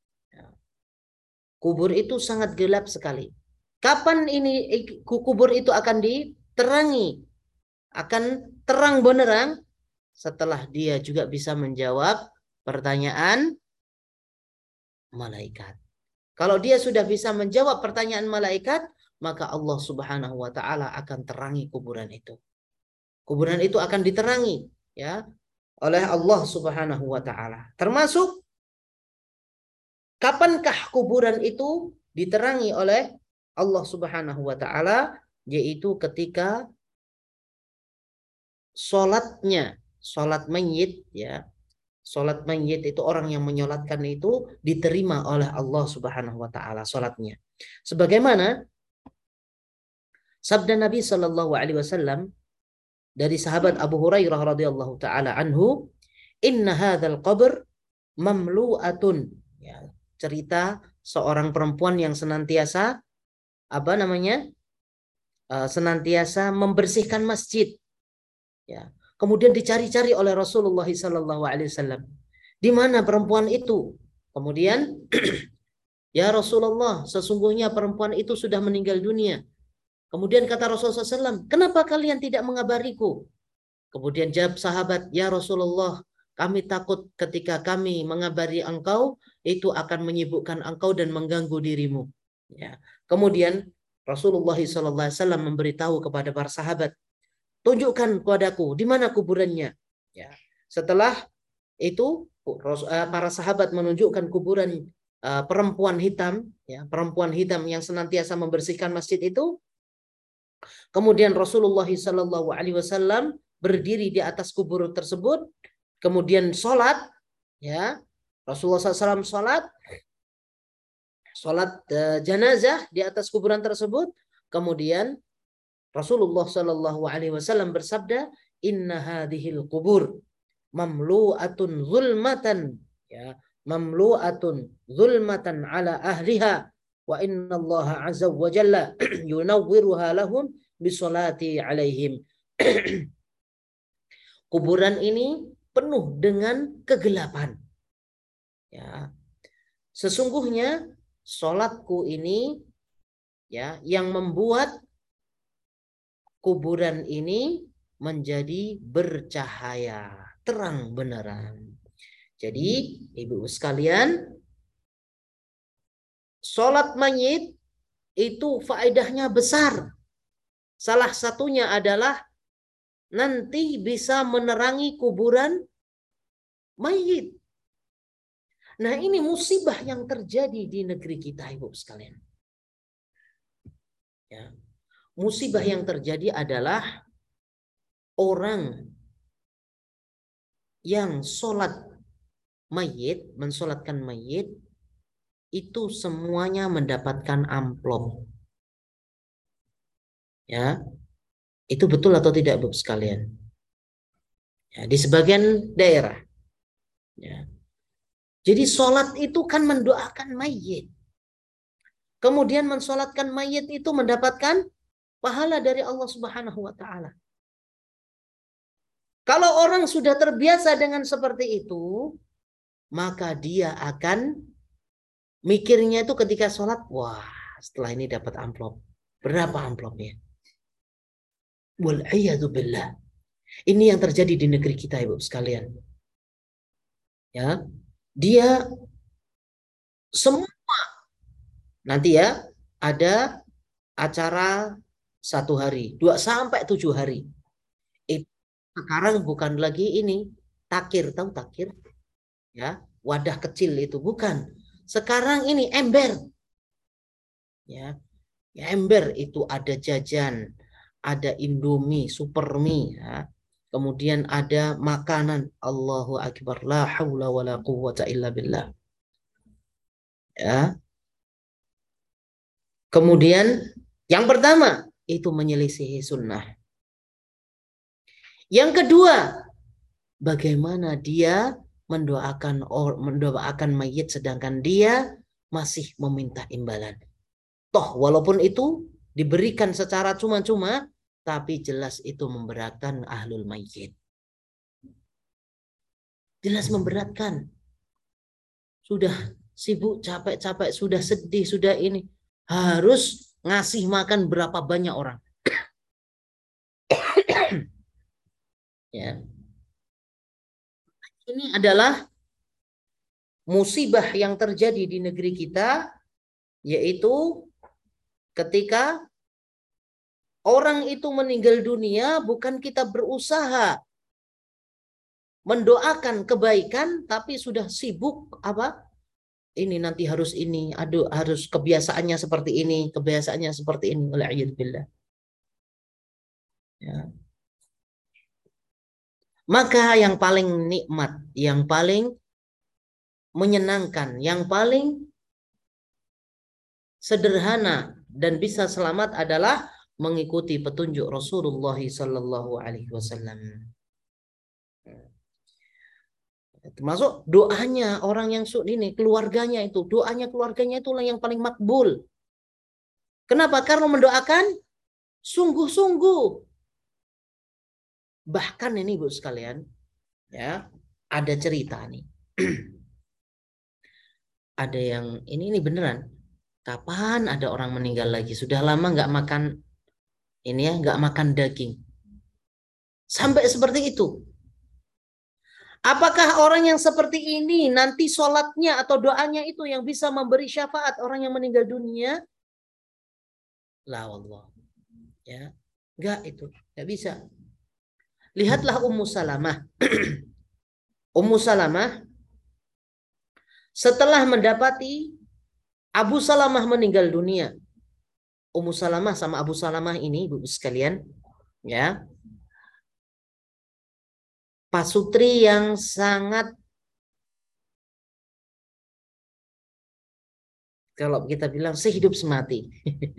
Kubur itu sangat gelap sekali. Kapan ini kubur itu akan diterangi? Akan terang benerang setelah dia juga bisa menjawab pertanyaan malaikat. Kalau dia sudah bisa menjawab pertanyaan malaikat, maka Allah Subhanahu wa taala akan terangi kuburan itu. Kuburan itu akan diterangi, ya, oleh Allah Subhanahu wa taala. Termasuk kapankah kuburan itu diterangi oleh Allah Subhanahu wa taala, yaitu ketika sholatnya, sholat mayit, ya. Sholat mayit itu orang yang menyolatkan itu diterima oleh Allah Subhanahu wa taala sholatnya. Sebagaimana sabda Nabi Shallallahu alaihi wasallam dari sahabat Abu Hurairah radhiyallahu taala anhu, "Inna hadzal qabr mamlu'atun." Ya, cerita seorang perempuan yang senantiasa apa namanya? Uh, senantiasa membersihkan masjid. Ya. Kemudian dicari-cari oleh Rasulullah Sallallahu Alaihi Wasallam. Di mana perempuan itu? Kemudian, ya Rasulullah, sesungguhnya perempuan itu sudah meninggal dunia. Kemudian kata Rasulullah shallallahu alaihi wasallam, kenapa kalian tidak mengabariku? Kemudian jawab sahabat, ya Rasulullah, kami takut ketika kami mengabari engkau, itu akan menyibukkan engkau dan mengganggu dirimu. Ya. Kemudian Rasulullah shallallahu alaihi wasallam memberitahu kepada para sahabat, tunjukkan kepadaku di mana kuburannya. Ya. Setelah itu para sahabat menunjukkan kuburan uh, perempuan hitam, ya, perempuan hitam yang senantiasa membersihkan masjid itu. Kemudian Rasulullah Shallallahu Alaihi Wasallam berdiri di atas kubur tersebut, kemudian sholat, ya, Rasulullah shallallahu alaihi wasallam sholat, sholat uh, jenazah di atas kuburan tersebut. Kemudian Rasulullah Shallallahu Alaihi Wasallam bersabda, Inna hadhil kubur mamlu'atun zulmatan, ya, mamlu'atun zulmatan ala ahliha, wa inna Allah azza wa jalla yunawwiruha lahum bisolati alaihim. Kuburan ini penuh dengan kegelapan. Ya, sesungguhnya sholatku ini, ya, yang membuat kuburan ini menjadi bercahaya, terang beneran. Jadi, ibu sekalian, sholat mayit itu faedahnya besar. Salah satunya adalah nanti bisa menerangi kuburan mayit. Nah, ini musibah yang terjadi di negeri kita, ibu sekalian. Ya. Musibah yang terjadi adalah orang yang sholat mayit, mensolatkan mayit, itu semuanya mendapatkan amplop. Ya, itu betul atau tidak, ibu sekalian? Ya, di sebagian daerah. Ya. Jadi sholat itu kan mendoakan mayit. Kemudian mensolatkan mayit itu mendapatkan pahala dari Allah Subhanahu wa taala. Kalau orang sudah terbiasa dengan seperti itu, maka dia akan mikirnya itu ketika sholat, wah, setelah ini dapat amplop. Berapa amplopnya? Wal'iyadu billah. Ini yang terjadi di negeri kita, ibu sekalian. Ya, dia semua nanti, ya, ada acara satu hari, dua sampai tujuh hari. Sekarang bukan lagi ini takir, tahu takir? Ya, wadah kecil itu bukan. Sekarang ini ember. Ya, ya ember itu ada jajan, ada Indomie, Supermie, ya. Kemudian ada makanan. Allahu Akbar, la haula wala quwwata illa billah. Ya. Kemudian yang pertama itu menyelisihi sunnah. Yang kedua, bagaimana dia mendoakan or, mendoakan mayit sedangkan dia masih meminta imbalan. Toh walaupun itu diberikan secara cuma-cuma, tapi jelas itu memberatkan ahlul mayit. Jelas memberatkan. Sudah sibuk, capek-capek, sudah sedih, sudah ini. Harus ngasih makan berapa banyak orang. Ya. Ini adalah musibah yang terjadi di negeri kita, yaitu ketika orang itu meninggal dunia, bukan kita berusaha mendoakan kebaikan, tapi sudah sibuk apa? Ini nanti harus ini, aduh harus kebiasaannya seperti ini, kebiasaannya seperti ini. Wal'iyadzubillah. Ya. Maka yang paling nikmat, yang paling menyenangkan, yang paling sederhana dan bisa selamat adalah mengikuti petunjuk Rasulullah Sallallahu Alaihi Wasallam. Termasuk doanya orang yang ini, keluarganya itu, doanya keluarganya itulah yang paling makbul. Kenapa? Karena mendoakan sungguh-sungguh. Bahkan ini Bu sekalian, ya, ada cerita nih. Ada yang ini ini beneran. Kapan ada orang meninggal lagi? Sudah lama nggak makan ini ya, nggak makan daging. Sampai seperti itu. Apakah orang yang seperti ini nanti sholatnya atau doanya itu yang bisa memberi syafaat orang yang meninggal dunia? La wallah. Ya, nggak itu, nggak bisa. Lihatlah Ummu Salamah. Ummu Salamah setelah mendapati Abu Salamah meninggal dunia. Ummu Salamah sama Abu Salamah ini, Ibu sekalian, ya, pasutri yang sangat, kalau kita bilang sehidup semati.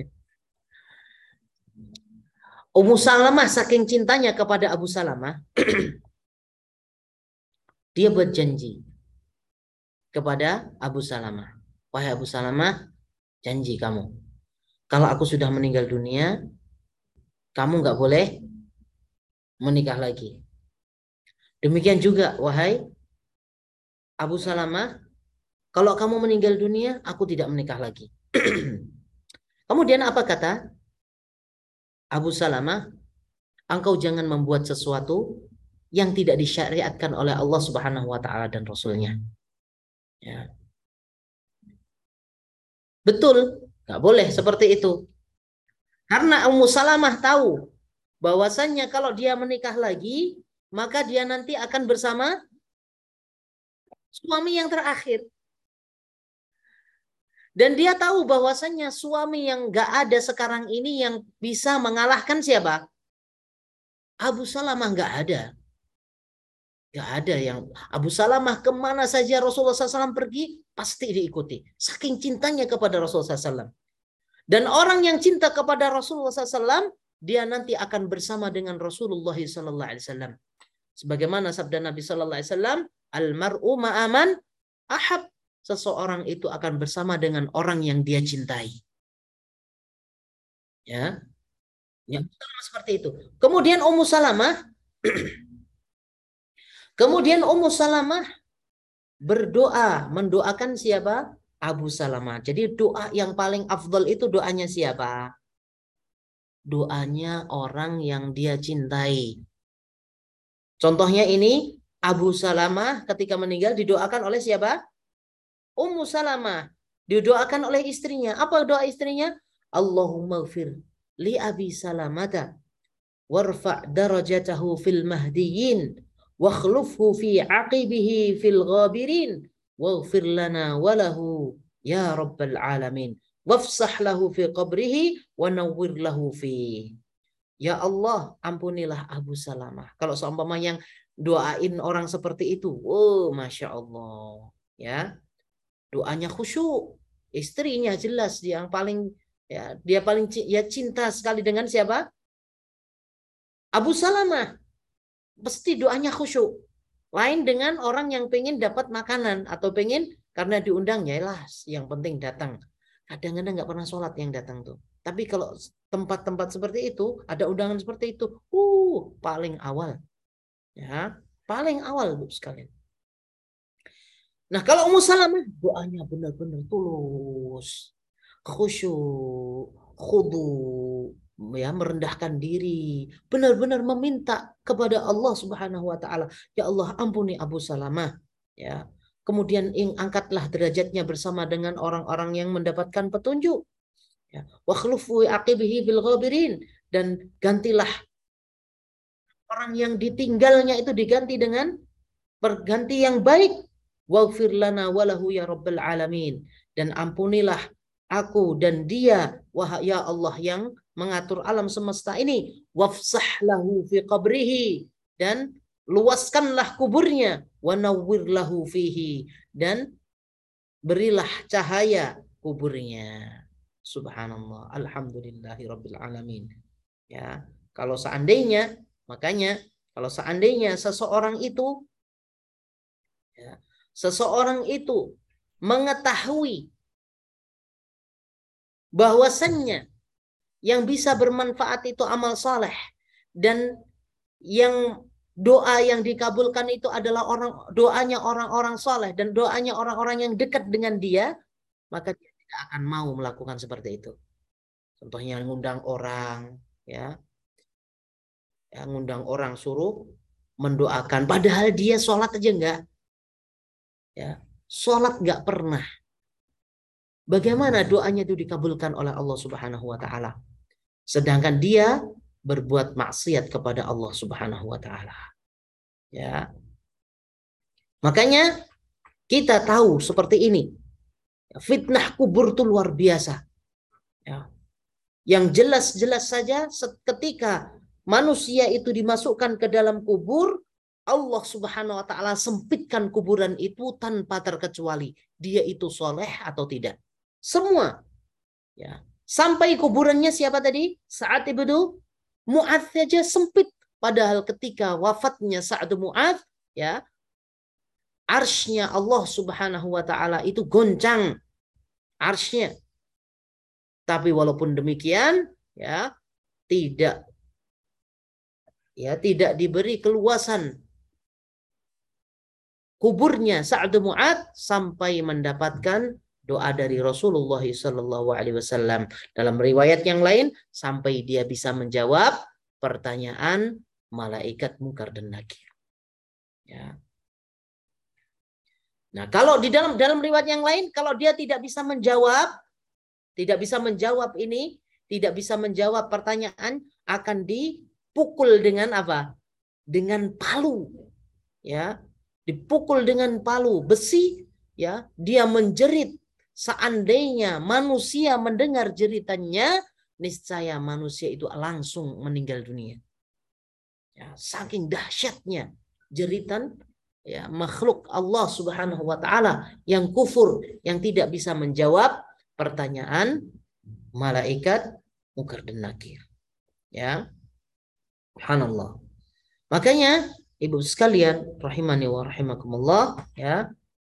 Ummu Salamah saking cintanya kepada Abu Salamah, dia buat janji kepada Abu Salamah. Wahai Abu Salamah, janji kamu, kalau aku sudah meninggal dunia, kamu nggak boleh menikah lagi. Demikian juga, wahai Abu Salamah, kalau kamu meninggal dunia, aku tidak menikah lagi. Kemudian apa kata Abu Salamah? Engkau jangan membuat sesuatu yang tidak disyariatkan oleh Allah Subhanahu wa taala dan Rasulnya. Ya. Betul, nggak boleh seperti itu. Karena Ummu Salamah tahu bahwasannya kalau dia menikah lagi, maka dia nanti akan bersama suami yang terakhir. Dan dia tahu bahwasannya suami yang nggak ada sekarang ini yang bisa mengalahkan siapa? Abu Salamah nggak ada. Nggak ada yang Abu Salamah kemana saja Rasulullah shallallahu alaihi wasallam pergi, pasti diikuti. Saking cintanya kepada Rasulullah shallallahu alaihi wasallam. Dan orang yang cinta kepada Rasulullah shallallahu alaihi wasallam, dia nanti akan bersama dengan Rasulullah shallallahu alaihi wasallam. Sebagaimana sabda Nabi shallallahu alaihi wasallam, "Al-mar'u ma'aman ahab." Seseorang itu akan bersama dengan orang yang dia cintai. Ya. Yang seperti itu. Kemudian Ummu Salamah Kemudian Ummu Salamah berdoa, mendoakan siapa? Abu Salamah. Jadi doa yang paling afdal itu doanya siapa? Doanya orang yang dia cintai. Contohnya ini, Abu Salamah ketika meninggal didoakan oleh siapa? Ummu Salamah. Didoakan oleh istrinya. Apa doa istrinya? Allahumma gfir li Abi Salamata warfa' darajatahu fil mahdiyin wakhlufhu fi aqibihi fil ghabirin waghfir lana walahu ya rabbal alamin wafsah lahu fi qabrihi wa nawwir lahu fi. Ya Allah, ampunilah Abu Salamah. Kalau seumpama yang doain orang seperti itu, oh masya Allah, ya doanya khusyuk. Istrinya jelas dia yang paling, ya dia paling ya cinta sekali dengan siapa? Abu Salamah. Pasti doanya khusyuk. Lain dengan orang yang pengen dapat makanan atau pengen karena diundang, ya lah, yang penting datang. Kadang-kadang nggak pernah sholat yang datang tuh. Tapi kalau tempat-tempat seperti itu, ada undangan seperti itu, uh, paling awal. Ya, paling awal Bu sekalian. Nah, kalau Ummu Salamah, doanya benar-benar tulus, khusyuk, khudu, ya merendahkan diri, benar-benar meminta kepada Allah Subhanahu wa taala, ya Allah ampuni Abu Salamah, ya. Kemudian ing angkatlah derajatnya bersama dengan orang-orang yang mendapatkan petunjuk. Ya, wa khlufu aqibihi bil ghabirin, dan gantilah orang yang ditinggalnya itu diganti dengan berganti yang baik. Waghfir lana walahu ya rabbal alamin, dan ampunilah aku dan dia wahai ya Allah yang mengatur alam semesta ini. Wafsah lahu fi qabrihi, dan luaskanlah kuburnya. Wa nawwir lahu fihi, dan berilah cahaya kuburnya. Subhanallah, alhamdulillahi rabbil alamin. Ya, kalau seandainya, makanya kalau seandainya seseorang itu, ya, seseorang itu mengetahui bahwasannya yang bisa bermanfaat itu amal saleh, dan yang doa yang dikabulkan itu adalah orang doanya orang-orang saleh dan doanya orang-orang yang dekat dengan dia, maka dia tidak akan mau melakukan seperti itu. Contohnya ngundang orang, ya, ya ngundang orang suruh mendoakan, padahal dia sholat aja enggak, ya, sholat enggak pernah. Bagaimana doanya itu dikabulkan oleh Allah Subhanahu wa taala? Sedangkan dia berbuat maksiat kepada Allah Subhanahu wa taala. Ya. Makanya kita tahu seperti ini. Fitnah kubur itu luar biasa. Ya. Yang jelas-jelas saja ketika manusia itu dimasukkan ke dalam kubur, Allah Subhanahu wa taala sempitkan kuburan itu tanpa terkecuali dia itu soleh atau tidak. Semua. Ya. Sampai kuburannya siapa tadi? Sa'ad ibnu Mu'adz saja sempit. Padahal ketika wafatnya Sa'ad Mu'adz, ya, arsy-nya Allah Subhanahu wa taala itu goncang arsy-nya. Tapi walaupun demikian, ya, tidak ya tidak diberi keluasan kuburnya Sa'ad Mu'adz sampai mendapatkan doa dari Rasulullah shallallahu alaihi wasallam. Dalam riwayat yang lain, sampai dia bisa menjawab pertanyaan malaikat Munkar dan Nakir. Ya. Nah, kalau di dalam dalam riwayat yang lain, kalau dia tidak bisa menjawab, tidak bisa menjawab ini, tidak bisa menjawab pertanyaan, akan dipukul dengan apa? Dengan palu. Ya, dipukul dengan palu besi, ya, dia menjerit. Seandainya manusia mendengar jeritannya, niscaya manusia itu langsung meninggal dunia. Ya, saking dahsyatnya jeritan, ya, makhluk Allah Subhanahu wa taala yang kufur, yang tidak bisa menjawab pertanyaan malaikat Munkar dan Nakir. Ya. Subhanallah. Makanya Ibu sekalian rahimani wa rahimakumullah, ya.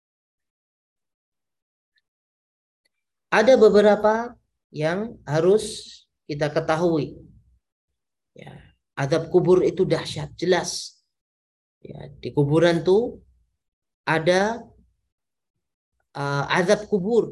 Ada beberapa yang harus kita ketahui. Ya, azab kubur itu dahsyat, jelas. Ya, di kuburan tuh ada uh, azab kubur,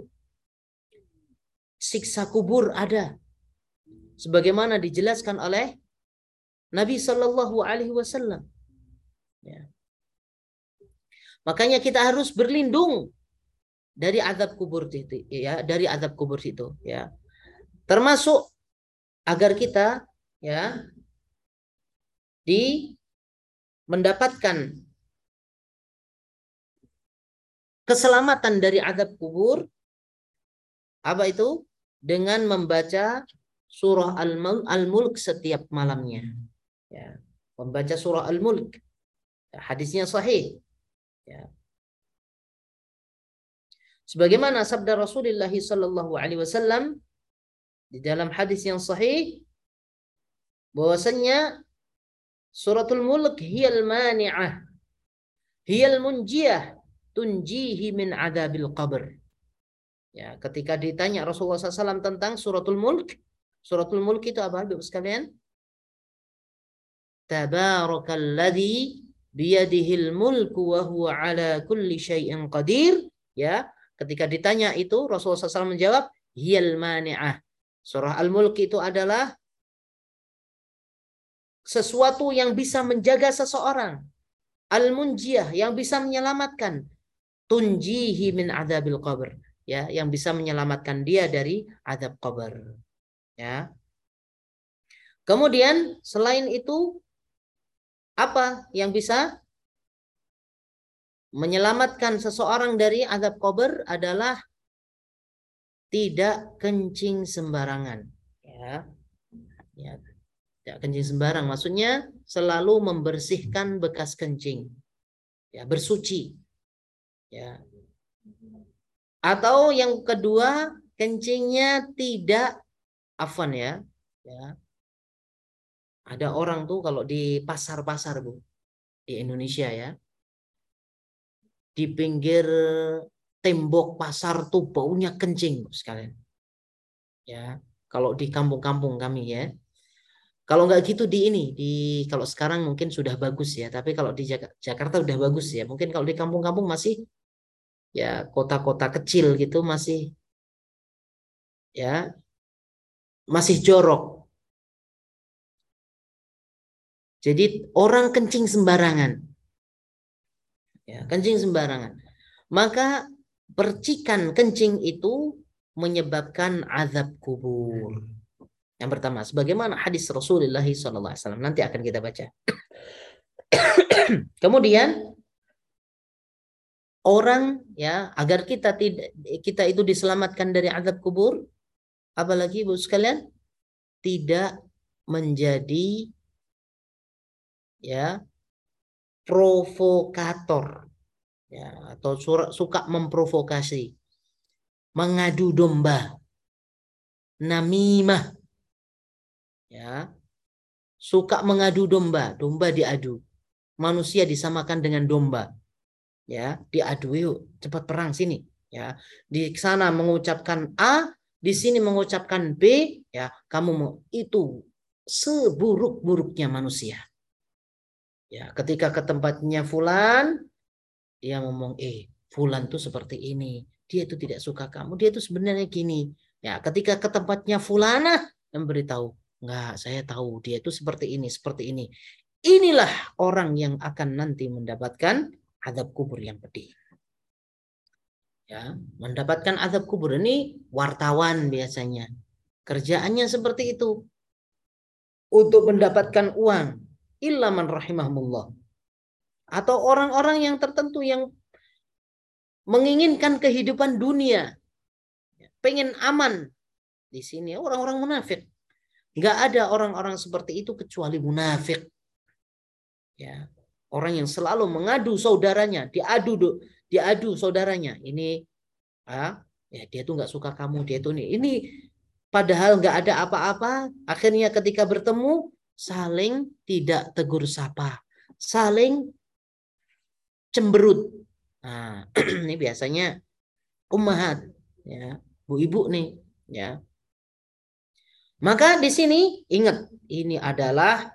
siksa kubur ada. Sebagaimana dijelaskan oleh Nabi Shallallahu Alaihi Wasallam. Ya. Makanya kita harus berlindung dari azab kubur itu, ya, dari azab kubur itu, ya. Termasuk agar kita, ya, di mendapatkan keselamatan dari azab kubur, apa itu? Dengan membaca surah Al-Mulk setiap malamnya. Ya, membaca surah Al-Mulk. Hadisnya sahih. Ya. Sebagaimana sabda Rasulullah sallallahu alaihi wasallam di dalam hadis yang sahih, bahwasanya suratul Mulk hiyal mani'ah, hiyal munjiyah, tunjihi min adabil qabr. Ya, ketika ditanya Rasulullah shallallahu alaihi wasallam tentang suratul Mulk, suratul Mulk itu apa, Ibu sekalian? Tabarakalladzi biyadihil mulku wa huwa ala kulli syai'in qadir. Ya, ketika ditanya itu Rasulullah shallallahu alaihi wasallam menjawab, hiyal mani'ah. Surah Al-Mulk itu adalah sesuatu yang bisa menjaga seseorang. Al-munjiyah, yang bisa menyelamatkan. Tunjihi min adzabil qabr. Ya, yang bisa menyelamatkan dia dari azab qabr. Ya. Kemudian selain itu, apa yang bisa menyelamatkan seseorang dari azab qabr adalah tidak kencing sembarangan. Ya. Ya. Tidak kencing sembarang, maksudnya selalu membersihkan bekas kencing. Ya, bersuci. Ya. Atau yang kedua, kencingnya tidak afwan ya. Ya. Ada orang tuh kalau di pasar-pasar, Bu, di Indonesia ya, di pinggir tembok pasar tuh baunya kencing, Bu, sekalian. Ya, kalau di kampung-kampung kami ya. Kalau nggak gitu di ini, di kalau sekarang mungkin sudah bagus ya, tapi kalau di Jakarta udah bagus ya. Mungkin kalau di kampung-kampung masih ya, kota-kota kecil gitu masih ya masih jorok. Jadi orang kencing sembarangan. Ya, kencing sembarangan. Maka percikan kencing itu menyebabkan azab kubur. Yang pertama, sebagaimana hadis Rasulullah shallallahu alaihi wasallam, nanti akan kita baca. Kemudian orang ya, agar kita tidak kita itu diselamatkan dari azab kubur, apalagi Bu sekalian, tidak menjadi ya provokator ya, atau suka memprovokasi, mengadu domba, namimah ya, suka mengadu domba, domba diadu, manusia disamakan dengan domba ya, diadu, yuk cepat perang sini ya, di sana mengucapkan A, di sini mengucapkan B ya, kamu mau, itu seburuk-buruknya manusia ya. Ketika ke tempatnya fulan, dia ngomong, eh fulan tuh seperti ini, dia itu tidak suka kamu, dia itu sebenarnya gini ya. Ketika ke tempatnya fulana, dan beritahu, enggak, saya tahu dia itu seperti ini, seperti ini. Inilah orang yang akan nanti mendapatkan azab kubur yang pedih. Ya, mendapatkan azab kubur ini wartawan biasanya. Kerjaannya seperti itu. Untuk mendapatkan uang. Illa man rahimahumullah. Atau orang-orang yang tertentu yang menginginkan kehidupan dunia. Pengen aman. Di sini orang-orang munafik. Nggak ada orang-orang seperti itu kecuali munafik. Ya. Orang yang selalu mengadu saudaranya, diadu diadu saudaranya. Ini ah, ya dia tuh nggak suka kamu, dia tuh nih. Ini padahal nggak ada apa-apa, akhirnya ketika bertemu saling tidak tegur sapa, saling cemberut. Nah, ini biasanya ummahat ya, bu-ibu nih ya. Maka di sini ingat, ini adalah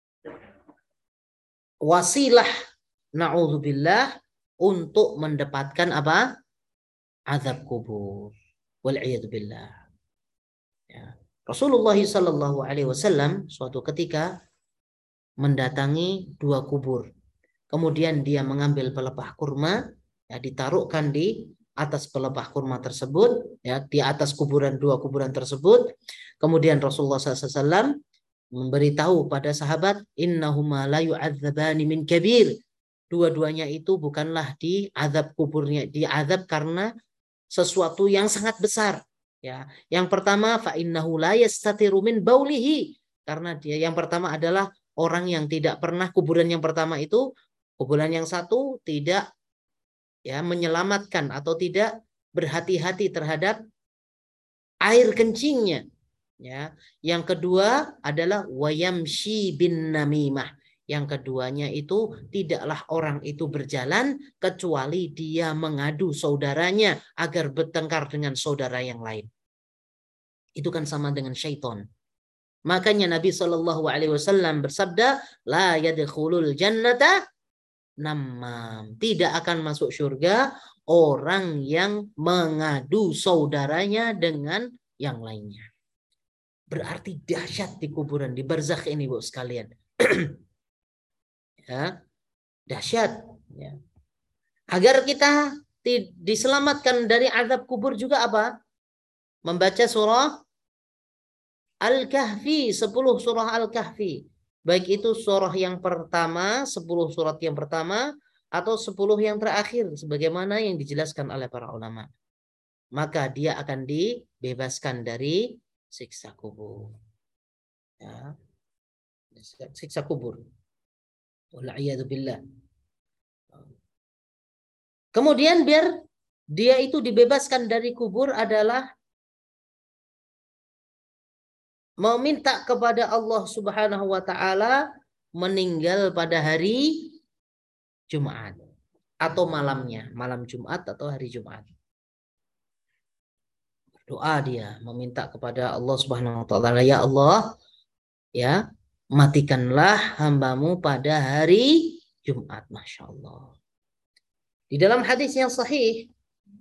wasilah na'udzubillah untuk mendapatkan apa? Azab kubur. Wal'iyadzubillah. Ya. Rasulullah sallallahu alaihi wasallam suatu ketika mendatangi dua kubur. Kemudian dia mengambil pelepah kurma, ya, ditaruhkan di atas pelepah kurma tersebut, ya, di atas kuburan dua kuburan tersebut. Kemudian Rasulullah sallallahu alaihi wasallam memberitahu pada sahabat, innahuma la yu'adzabani min kabir. Dua-duanya itu bukanlah diazab kuburnya, diazab karena sesuatu yang sangat besar. Ya, yang pertama fa innahu la yastatiru min baulihi, karena dia yang pertama adalah orang yang tidak pernah, kuburan yang pertama itu, kuburan yang satu tidak ya menyelamatkan atau tidak berhati-hati terhadap air kencingnya. Ya, yang kedua adalah wayamshi bin namimah. Yang keduanya itu tidaklah orang itu berjalan kecuali dia mengadu saudaranya agar bertengkar dengan saudara yang lain. Itu kan sama dengan syaitan. Makanya Nabi shallallahu alaihi wasallam bersabda, la yadkhulul jannata namam. Tidak akan masuk surga orang yang mengadu saudaranya dengan yang lainnya. Berarti dahsyat di kuburan, di barzakh ini, Bu sekalian. Ya, dahsyat. Ya. Agar kita diselamatkan dari azab kubur juga apa? Membaca surah Al-Kahfi, sepuluh surah Al-Kahfi. Baik itu surah yang pertama, sepuluh surat yang pertama, atau sepuluh yang terakhir, sebagaimana yang dijelaskan oleh para ulama. Maka dia akan dibebaskan dari siksa kubur. Ya. Siksa kubur. Wal'iyadzubillah. Kemudian biar dia itu dibebaskan dari kubur adalah meminta kepada Allah Subhanahu wa taala meninggal pada hari Jumat atau malamnya, malam Jumat atau hari Jumat. Doa dia meminta kepada Allah Subhanahu wa taala, ya Allah, ya, matikanlah hambamu pada hari Jumat. Masya Allah. Di dalam hadis yang sahih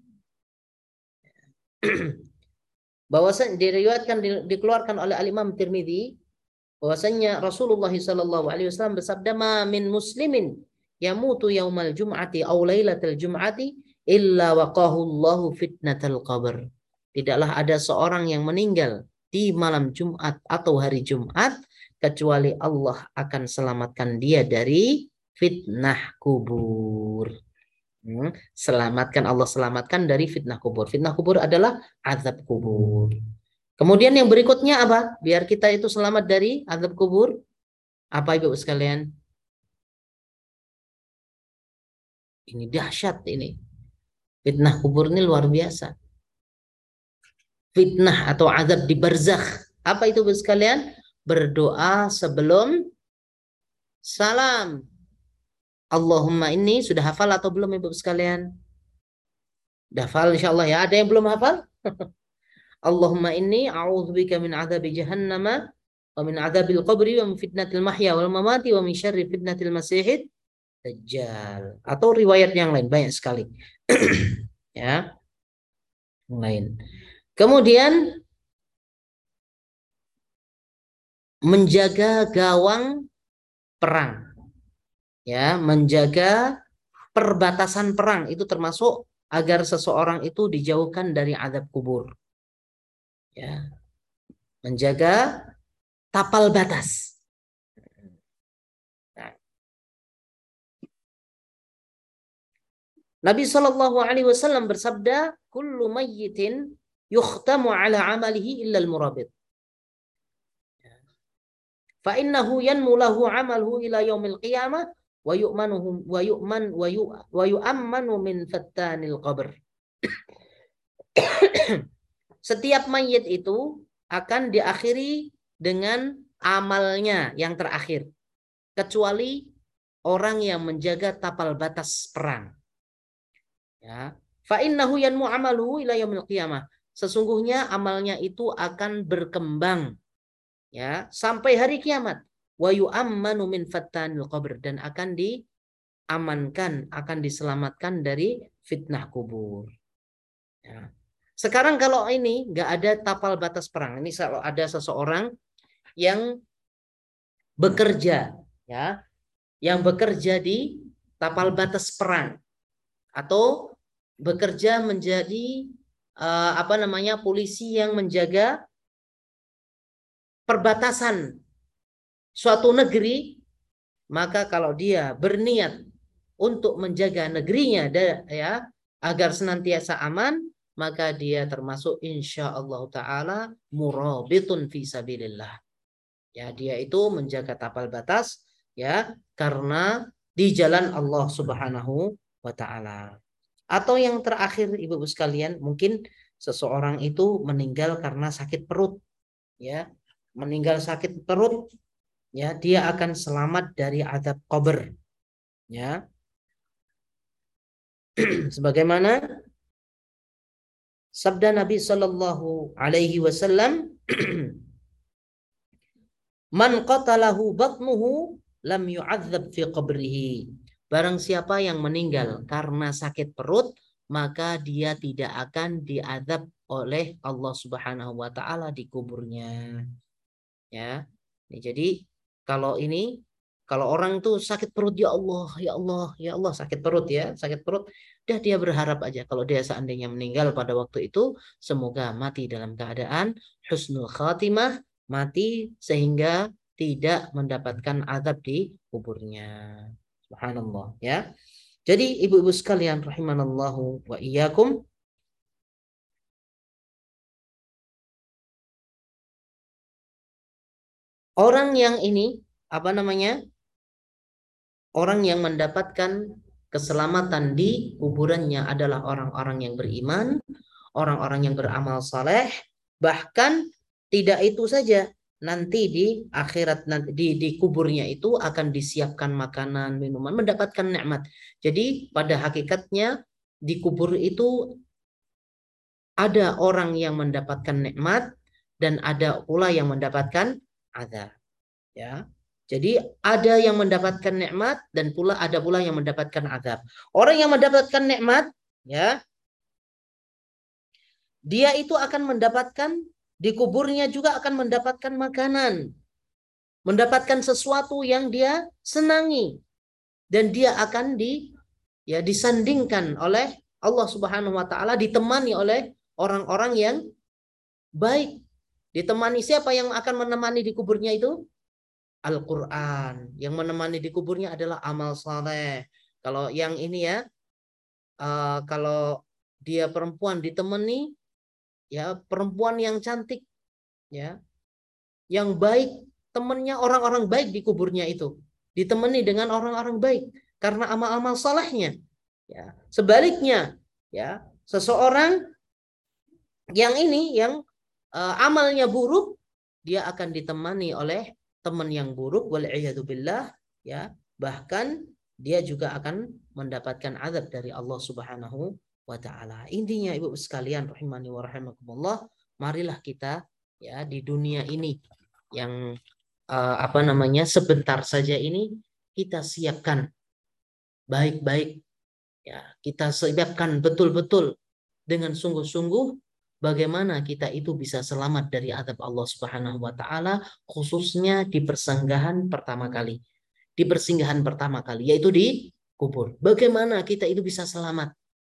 bahwasanya diriwayatkan, dikeluarkan oleh Al-Imam Tirmidzi, bahwasanya Rasulullah shallallahu alaihi wasallam bersabda, ma min muslimin yamutu yaumal jum'ati aw lailatal jum'ati illa waqahu Allahu fitnatal qabr. Tidaklah ada seorang yang meninggal di malam Jumat atau hari Jumat kecuali Allah akan selamatkan dia dari fitnah kubur. Hmm, selamatkan, Allah selamatkan dari fitnah kubur. Fitnah kubur adalah azab kubur. Kemudian yang berikutnya apa? Biar kita itu selamat dari azab kubur. Apa Ibu sekalian? Ini dahsyat ini. Fitnah kubur ini luar biasa. Fitnah atau azab di barzakh. Apa itu Ibu sekalian? Berdoa sebelum salam. Allahumma inni, sudah hafal atau belum Ibu sekalian? Sudah hafal insyaallah ya. Ada yang belum hafal? Allahumma inni a'udzubika min adzabi jahannama wa min adzabil qabri wa min fitnatil mahya wal mamati wa min syarri fitnatil masiihid dajjal. Atau riwayat yang lain banyak sekali. Ya. Yang lain. Kemudian menjaga gawang perang. Ya, menjaga perbatasan perang itu termasuk agar seseorang itu dijauhkan dari azab kubur. Ya. Menjaga tapal batas. Nah. Nabi shallallahu alaihi wasallam bersabda, kullu mayyitin yukhtamu ala amalihi illa al-murabit. Fa innahu yanmu lahu amaluhu ila yaumil qiyamah wa yu'manuhum wa yu'man wa yu wa yu'ammanu min fattanil qabr. Setiap mayit itu akan diakhiri dengan amalnya yang terakhir, kecuali orang yang menjaga tapal batas perang. Ya, fa innahu yanmu amaluhu ila yaumil qiyamah. Sesungguhnya amalnya itu akan berkembang, ya, sampai hari kiamat. Wa yu'ammanu min fattanil qabr, dan akan diamankan, akan diselamatkan dari fitnah kubur. Ya. Sekarang kalau ini nggak ada tapal batas perang, ini kalau ada seseorang yang bekerja, ya, yang bekerja di tapal batas perang atau bekerja menjadi uh, apa namanya polisi yang menjaga perbatasan suatu negeri, maka kalau dia berniat untuk menjaga negerinya ya agar senantiasa aman, maka dia termasuk insya Allah Ta'ala murabitun fi sabilillah. Ya, dia itu menjaga tapal batas ya karena di jalan Allah Subhanahu wa Ta'ala. Atau yang terakhir ibu-ibu sekalian, mungkin seseorang itu meninggal karena sakit perut ya, meninggal sakit perut ya, dia akan selamat dari azab kubur ya. Sebagaimana sabda Nabi Shallallahu Alaihi Wasallam, man qatalahu batnuhu lam yu'adzab fi qabrihi. Barang siapa yang meninggal karena sakit perut, maka dia tidak akan diazab oleh Allah Subhanahu wa taala di kuburnya. Ya. Jadi kalau ini kalau orang tuh sakit perut, ya Allah, ya Allah, ya Allah, sakit perut ya, sakit perut, dah dia berharap aja kalau dia seandainya meninggal pada waktu itu, semoga mati dalam keadaan husnul khatimah, mati sehingga tidak mendapatkan azab di kuburnya. Subhanallah ya. Jadi ibu-ibu sekalian rahimanallahu wa iyyakum, orang yang ini apa namanya? Orang yang mendapatkan keselamatan di kuburannya adalah orang-orang yang beriman, orang-orang yang beramal saleh, bahkan tidak itu saja, nanti di akhirat nanti di, di kuburnya itu akan disiapkan makanan, minuman, mendapatkan nikmat. Jadi pada hakikatnya di kubur itu ada orang yang mendapatkan nikmat dan ada pula yang mendapatkan azab. Ya. Jadi ada yang mendapatkan nikmat dan pula ada pula yang mendapatkan azab. Orang yang mendapatkan nikmat, ya, dia itu akan mendapatkan di kuburnya juga akan mendapatkan makanan, mendapatkan sesuatu yang dia senangi, dan dia akan di ya disandingkan oleh Allah Subhanahu Wa Taala, ditemani oleh orang-orang yang baik. Ditemani siapa yang akan menemani di kuburnya itu? Al-Quran. Yang menemani di kuburnya adalah amal saleh. Kalau yang ini ya, uh, kalau dia perempuan ditemani, ya perempuan yang cantik, ya, yang baik, temannya orang-orang baik di kuburnya itu, ditemani dengan orang-orang baik karena amal-amal salehnya. Ya, sebaliknya, ya, seseorang yang ini yang uh, amalnya buruk, dia akan ditemani oleh teman yang buruk, wal'iyadzubillah, ya, bahkan dia juga akan mendapatkan azab dari Allah Subhanahu wa taala. Intinya ibu sekalian rahimani wa rahimakumullah, marilah kita ya di dunia ini yang uh, apa namanya sebentar saja ini kita siapkan baik-baik, ya, kita siapkan betul-betul dengan sungguh-sungguh bagaimana kita itu bisa selamat dari azab Allah Subhanahu wa taala, khususnya di persinggahan pertama kali. Di persinggahan pertama kali yaitu di kubur. Bagaimana kita itu bisa selamat?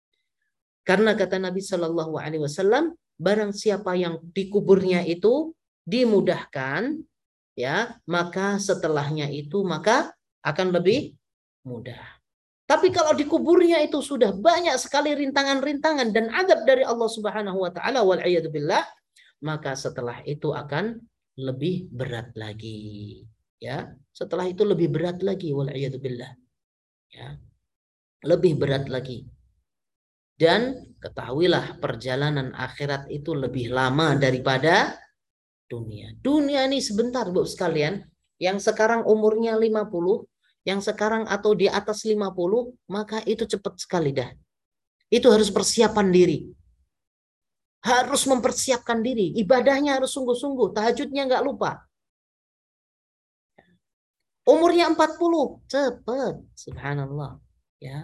Karena kata Nabi Shallallahu alaihi wasallam, barang siapa yang di kuburnya itu dimudahkan, ya, maka setelahnya itu maka akan lebih mudah. Tapi kalau di kuburnya itu sudah banyak sekali rintangan-rintangan dan azab dari Allah Subhanahu wa taala, wal billah, maka setelah itu akan lebih berat lagi. Ya, setelah itu lebih berat lagi, wal billah. Ya. Lebih berat lagi. Dan ketahuilah perjalanan akhirat itu lebih lama daripada dunia. Dunia ini sebentar, Bu sekalian, yang sekarang umurnya lima puluh, yang sekarang atau di atas lima puluh, maka itu cepat sekali dah. Itu harus persiapan diri. Harus mempersiapkan diri. Ibadahnya harus sungguh-sungguh. Tahajudnya nggak lupa. Umurnya empat puluh, cepat. Subhanallah. Ya.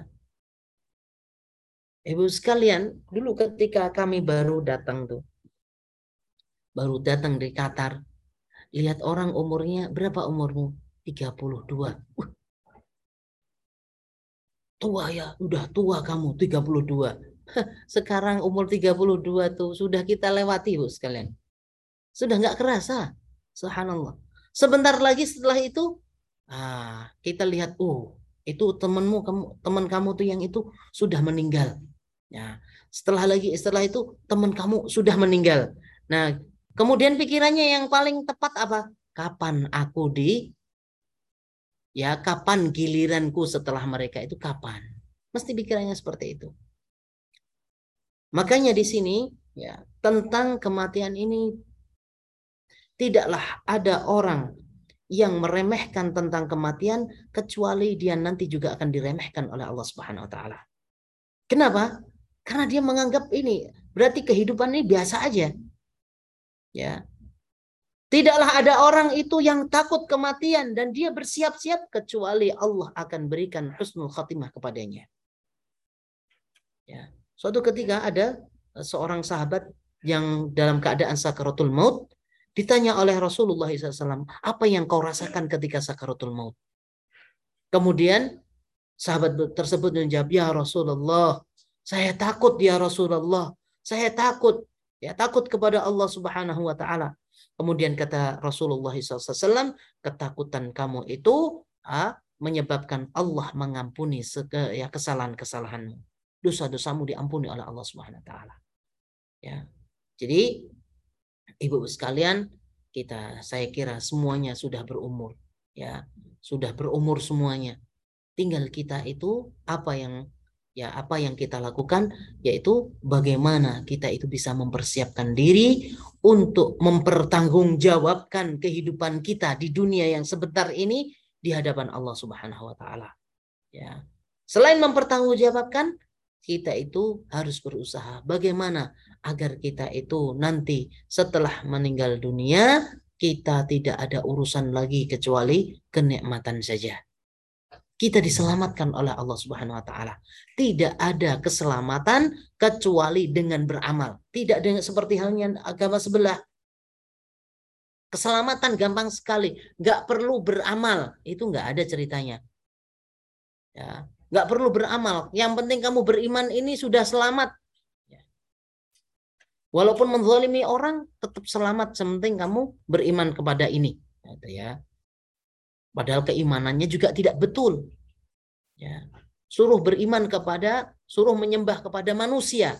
Ibu sekalian, dulu ketika kami baru datang tuh. Baru datang dari Qatar. Lihat orang umurnya, berapa umurmu? tiga puluh dua. Uh, tua ya, udah tua kamu tiga puluh dua. Sekarang umur tiga puluh dua tuh sudah kita lewati, Bu sekalian. Sudah nggak kerasa. Subhanallah. Sebentar lagi setelah itu, ah, kita lihat, oh, itu temanmu, kamu, teman kamu tuh yang itu sudah meninggal. Ya, setelah lagi, setelah itu teman kamu sudah meninggal. Nah, kemudian pikirannya yang paling tepat apa? Kapan aku di, ya, kapan giliranku setelah mereka itu kapan? Mesti pikirannya seperti itu. Makanya di sini, ya, tentang kematian ini tidaklah ada orang yang meremehkan tentang kematian kecuali dia nanti juga akan diremehkan oleh Allah Subhanahu wa taala. Kenapa? Karena dia menganggap ini berarti kehidupan ini biasa aja. Ya. Tidaklah ada orang itu yang takut kematian dan dia bersiap-siap kecuali Allah akan berikan husnul khatimah kepadanya. Ya. Suatu ketika ada seorang sahabat yang dalam keadaan sakaratul maut ditanya oleh Rasulullah shallallahu alaihi wasallam, apa yang kau rasakan ketika sakaratul maut? Kemudian sahabat tersebut menjawab, ya Rasulullah, saya takut ya Rasulullah, saya takut, ya takut kepada Allah Subhanahu wa taala. Kemudian kata Rasulullah shallallahu alaihi wasallam, ketakutan kamu itu ah, menyebabkan Allah mengampuni seke, ya, kesalahan-kesalahanmu. Dosa-dosamu diampuni oleh Allah Subhanahu wa taala. Ya. Jadi Ibu sekalian, kita saya kira semuanya sudah berumur, ya, sudah berumur semuanya. Tinggal kita itu apa yang ya apa yang kita lakukan, yaitu bagaimana kita itu bisa mempersiapkan diri untuk mempertanggungjawabkan kehidupan kita di dunia yang sebentar ini di hadapan Allah Subhanahu wa taala. Ya. Selain mempertanggungjawabkan, kita itu harus berusaha bagaimana agar kita itu nanti setelah meninggal dunia kita tidak ada urusan lagi kecuali kenikmatan saja. Kita diselamatkan oleh Allah Subhanahu wa taala. Tidak ada keselamatan kecuali dengan beramal. Tidak dengan seperti halnya agama sebelah. Keselamatan gampang sekali, nggak perlu beramal, itu nggak ada ceritanya. Ya, nggak perlu beramal. Yang penting kamu beriman ini sudah selamat. Ya. Walaupun menzalimi orang tetap selamat, sementing kamu beriman kepada ini. Gitu ya. Padahal keimanannya juga tidak betul. Ya. Suruh beriman kepada, suruh menyembah kepada manusia.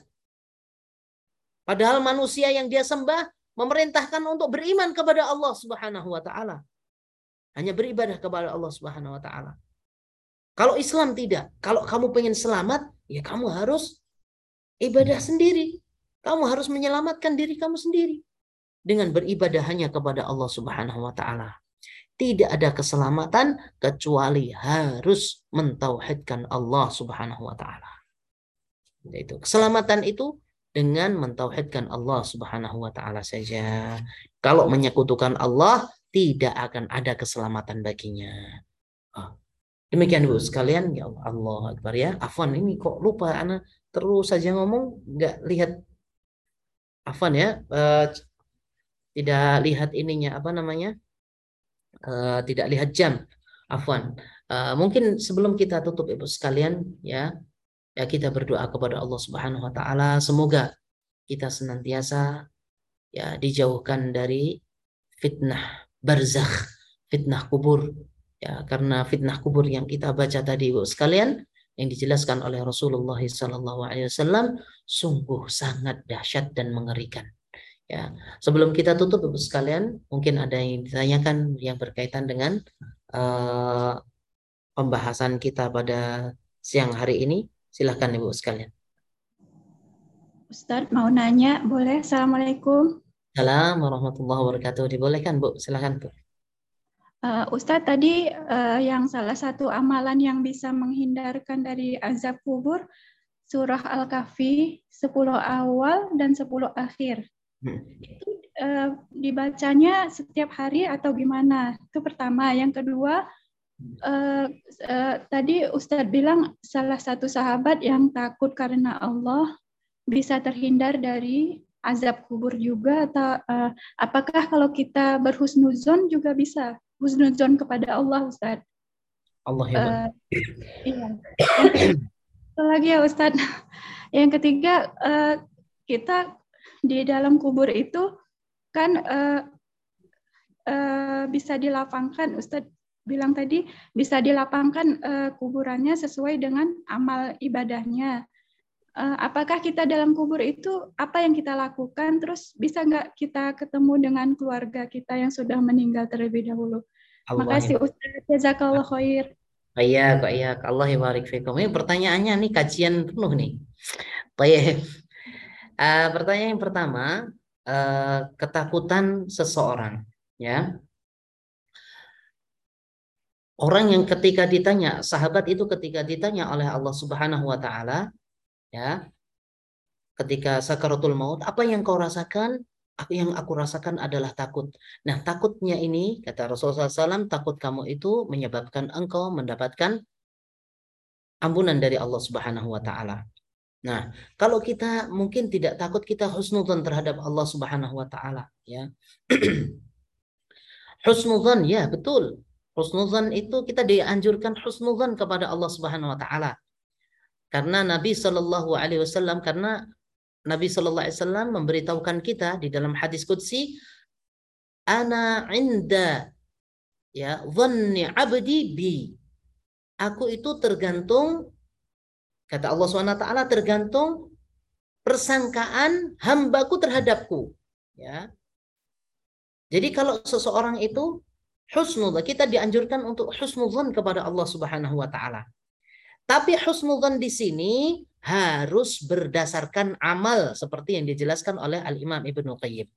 Padahal manusia yang dia sembah memerintahkan untuk beriman kepada Allah Subhanahu wa taala. Hanya beribadah kepada Allah Subhanahu wa taala. Kalau Islam tidak. Kalau kamu pengen selamat, ya kamu harus ibadah sendiri. Kamu harus menyelamatkan diri kamu sendiri dengan beribadah hanya kepada Allah Subhanahu wa taala. Tidak ada keselamatan kecuali harus mentauhidkan Allah Subhanahu wa taala. Itu keselamatan itu dengan mentauhidkan Allah Subhanahu wa taala saja. Kalau menyekutukan Allah, tidak akan ada keselamatan baginya. Oh. Demikian Bu sekalian, ya Allah, Allah Akbar ya. Afwan, ini kok lupa ana terus saja ngomong, nggak lihat. Afwan ya, uh, tidak lihat ininya apa namanya, uh, tidak lihat jam. Afwan. Uh, mungkin sebelum kita tutup Ibu sekalian ya, ya kita berdoa kepada Allah Subhanahu Wa Taala semoga kita senantiasa ya dijauhkan dari fitnah barzakh, fitnah kubur. Ya, karena fitnah kubur yang kita baca tadi Ibu sekalian yang dijelaskan oleh Rasulullah shallallahu alaihi wasallam sungguh sangat dahsyat dan mengerikan. Ya, sebelum kita tutup Ibu sekalian, mungkin ada yang ditanyakan yang berkaitan dengan uh, pembahasan kita pada siang hari ini. Silahkan Ibu sekalian. Ustadz mau nanya, boleh? Assalamualaikum. Assalamualaikum warahmatullahi wabarakatuh. Dibolehkan Bu, silahkan Bu. Uh, Ustadz tadi uh, yang salah satu amalan yang bisa menghindarkan dari azab kubur surah Al-Kahfi sepuluh awal dan sepuluh akhir. Hmm. Itu uh, dibacanya setiap hari atau gimana? Itu pertama. Yang kedua, uh, uh, tadi Ustadz bilang salah satu sahabat yang takut karena Allah bisa terhindar dari azab kubur juga, atau uh, apakah kalau kita berhusnuzon juga bisa husnuzon kepada Allah, Ustadz? Allah ya, uh, iya. Yang lagi ya Ustadz, yang ketiga uh, kita di dalam kubur itu kan uh, uh, bisa dilapangkan. Ustadz bilang tadi bisa dilapangkan uh, kuburannya sesuai dengan amal ibadahnya. Uh, apakah kita dalam kubur itu apa yang kita lakukan, terus bisa nggak kita ketemu dengan keluarga kita yang sudah meninggal terlebih dahulu? Allah Makasih Ustadz, jazakallah khair. Iya, kok iya, Allah yabarik fikum. Ini pertanyaannya nih kajian penuh nih. Baik. Uh, pertanyaan yang pertama, uh, ketakutan seseorang, ya. Orang yang ketika ditanya, sahabat itu ketika ditanya oleh Allah Subhanahu wa taala, ya, ketika sakaratul maut, apa yang kau rasakan? Apa yang aku rasakan adalah takut. Nah, takutnya ini, kata Rasulullah shallallahu alaihi wasallam, takut kamu itu menyebabkan engkau mendapatkan ampunan dari Allah Subhanahu wa taala. Nah, kalau kita mungkin tidak takut, kita husnudzon terhadap Allah Subhanahu wa taala, ya. Husnudzon, ya, betul. Husnudzon itu kita dianjurkan husnudzon kepada Allah Subhanahu wa taala. Karena Nabi Shallallahu alaihi wasallam karena Nabi Shallallahu alaihi wasallam memberitahukan kita di dalam hadis qudsi, ana inda ya dhanni abdi bi. Aku itu tergantung, kata Allah subhanahu wa taala, tergantung persangkaan hambaku terhadapku, ya. Jadi kalau seseorang itu husnudzon, kita dianjurkan untuk husnudzon kepada Allah Subhanahu wa taala. Tapi husnudzon di sini harus berdasarkan amal seperti yang dijelaskan oleh Al-Imam Ibnu Qayyim.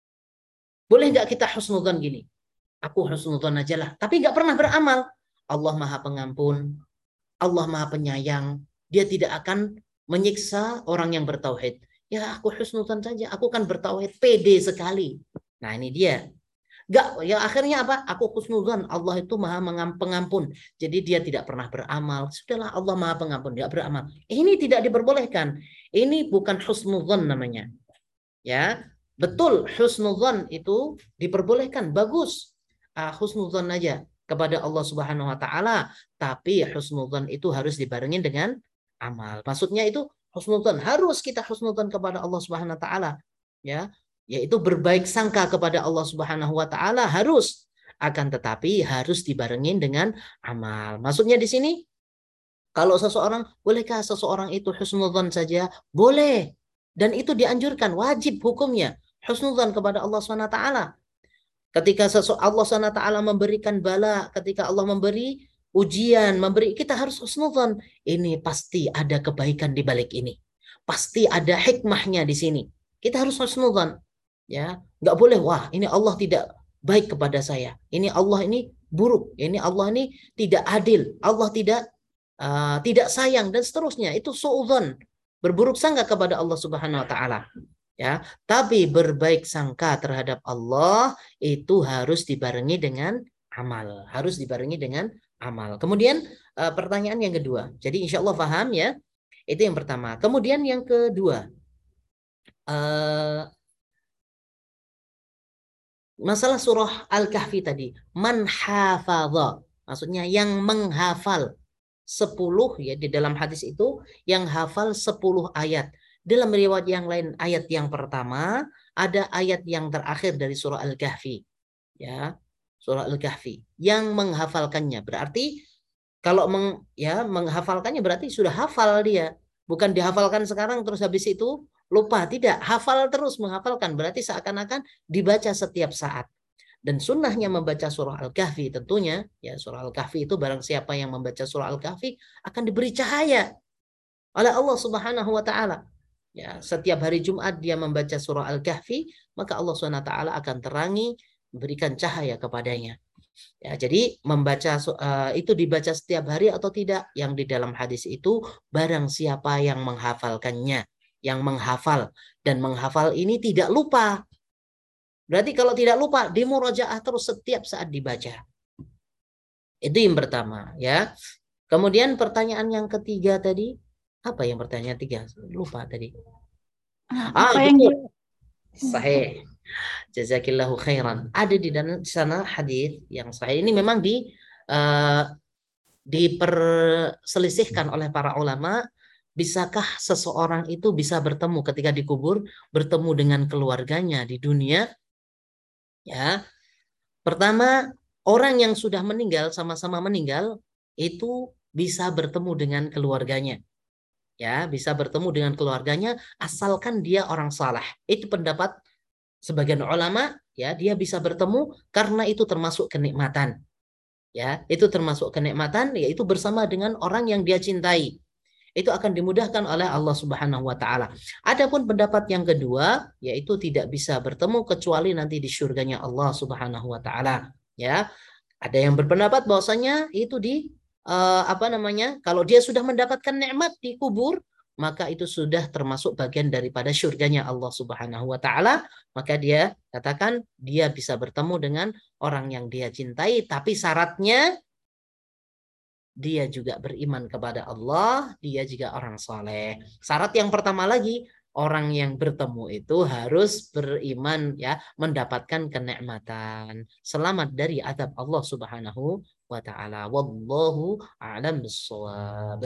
Boleh nggak kita husnudzon gini? Aku husnudzon aja lah, tapi nggak pernah beramal. Allah Maha Pengampun, Allah Maha Penyayang. Dia tidak akan menyiksa orang yang bertauhid. Ya aku husnudzon saja, aku kan bertauhid, pede sekali. Nah ini dia. Gak, ya akhirnya apa? Aku husnudzon, Allah itu Maha Pengampun. Jadi dia tidak pernah beramal. Sudahlah, Allah Maha Pengampun, dia beramal. Ini tidak diperbolehkan. Ini bukan husnudzon namanya. Ya, betul husnudzon itu diperbolehkan, bagus. Uh, husnudzon aja kepada Allah Subhanahu wa taala, tapi husnudzon itu harus dibarengin dengan amal. Maksudnya itu husnudzon harus kita husnudzon kepada Allah Subhanahu wa taala, ya. Yaitu berbaik sangka kepada Allah Subhanahu wa taala harus, akan tetapi harus dibarengin dengan amal. Maksudnya di sini, kalau seseorang, bolehkah seseorang itu husnudzon saja? Boleh. Dan itu dianjurkan, wajib hukumnya husnudzon kepada Allah Subhanahu wa taala. Ketika Allah Subhanahu wa taala memberikan bala, ketika Allah memberi ujian, memberi, kita harus husnudzon. Ini pasti ada kebaikan di balik ini. Pasti ada hikmahnya di sini. Kita harus husnudzon. Ya, nggak boleh, wah ini Allah tidak baik kepada saya, ini Allah ini buruk, ini Allah ini tidak adil, Allah tidak uh, tidak sayang dan seterusnya. Itu suudzon, berburuk sangka kepada Allah Subhanahu wa taala, ya. Tapi berbaik sangka terhadap Allah itu harus dibarengi dengan amal, harus dibarengi dengan amal. Kemudian uh, pertanyaan yang kedua, jadi insya Allah paham ya, itu yang pertama. Kemudian yang kedua, uh, masalah surah Al-Kahfi tadi, man hafadha, maksudnya yang menghafal sepuluh, ya, di dalam hadis itu yang hafal sepuluh ayat. Dalam riwayat yang lain ayat yang pertama, ada ayat yang terakhir dari surah Al-Kahfi. Ya, surah Al-Kahfi yang menghafalkannya. Berarti kalau meng, ya, menghafalkannya berarti sudah hafal dia. Bukan dihafalkan sekarang terus habis itu lupa, tidak, hafal terus, menghafalkan, berarti seakan-akan dibaca setiap saat. Dan sunnahnya membaca surah Al-Kahfi tentunya, ya, surah Al-Kahfi itu barang siapa yang membaca surah Al-Kahfi akan diberi cahaya oleh Allah Subhanahu wa taala. Ya, setiap hari Jumat dia membaca surah Al-Kahfi, maka Allah Subhanahu wa taala akan terangi, memberikan cahaya kepadanya. Ya, jadi membaca uh, itu dibaca setiap hari atau tidak, yang di dalam hadis itu barang siapa yang menghafalkannya, yang menghafal, dan menghafal ini tidak lupa. Berarti kalau tidak lupa, dimurojaah terus setiap saat dibaca. Itu yang pertama, ya. Kemudian pertanyaan yang ketiga tadi, apa yang pertanyaan tiga? Lupa tadi. Ah, apa betul. Yang... Sahih. Jazakillahu khairan. Ada di sana hadis yang sahih. Ini memang di uh, diperselisihkan oleh para ulama. Bisakah seseorang itu bisa bertemu ketika dikubur, bertemu dengan keluarganya di dunia? Ya, Pertama, orang yang sudah meninggal, sama-sama meninggal, itu bisa bertemu dengan keluarganya. Ya, bisa bertemu dengan keluarganya asalkan dia orang saleh. Itu pendapat sebagian ulama, ya, dia bisa bertemu karena itu termasuk kenikmatan. Ya, itu termasuk kenikmatan, yaitu bersama dengan orang yang dia cintai. Itu akan dimudahkan oleh Allah Subhanahu wa taala. Adapun pendapat yang kedua, yaitu tidak bisa bertemu kecuali nanti di surganya Allah Subhanahu wa taala. Ya. Ada yang berpendapat bahwasanya itu di uh, apa namanya? Kalau dia sudah mendapatkan nikmat di kubur, maka itu sudah termasuk bagian daripada surganya Allah Subhanahu wa taala, maka dia katakan dia bisa bertemu dengan orang yang dia cintai, tapi syaratnya dia juga beriman kepada Allah, dia juga orang soleh. Syarat yang pertama lagi, orang yang bertemu itu harus beriman, ya, mendapatkan kenikmatan, selamat dari azab Allah Subhanahu wa taala. Wallahu a'lam bissawab.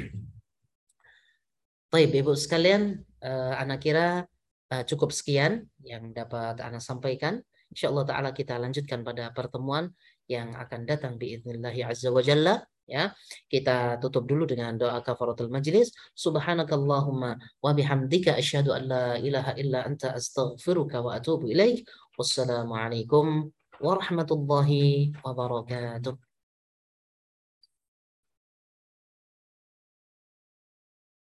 Baik, Ibu sekalian, uh, anak kira uh, cukup sekian yang dapat anak sampaikan. Insyaallah taala kita lanjutkan pada pertemuan yang akan datang biidznillah azza wa jalla. Ya, kita tutup dulu dengan doa kafaratul majlis. Subhanakallahumma wa bihamdika asyhadu an la ilaha illa anta astaghfiruka wa atubu ilaik. Wassalamualaikum warahmatullahi wabarakatuh.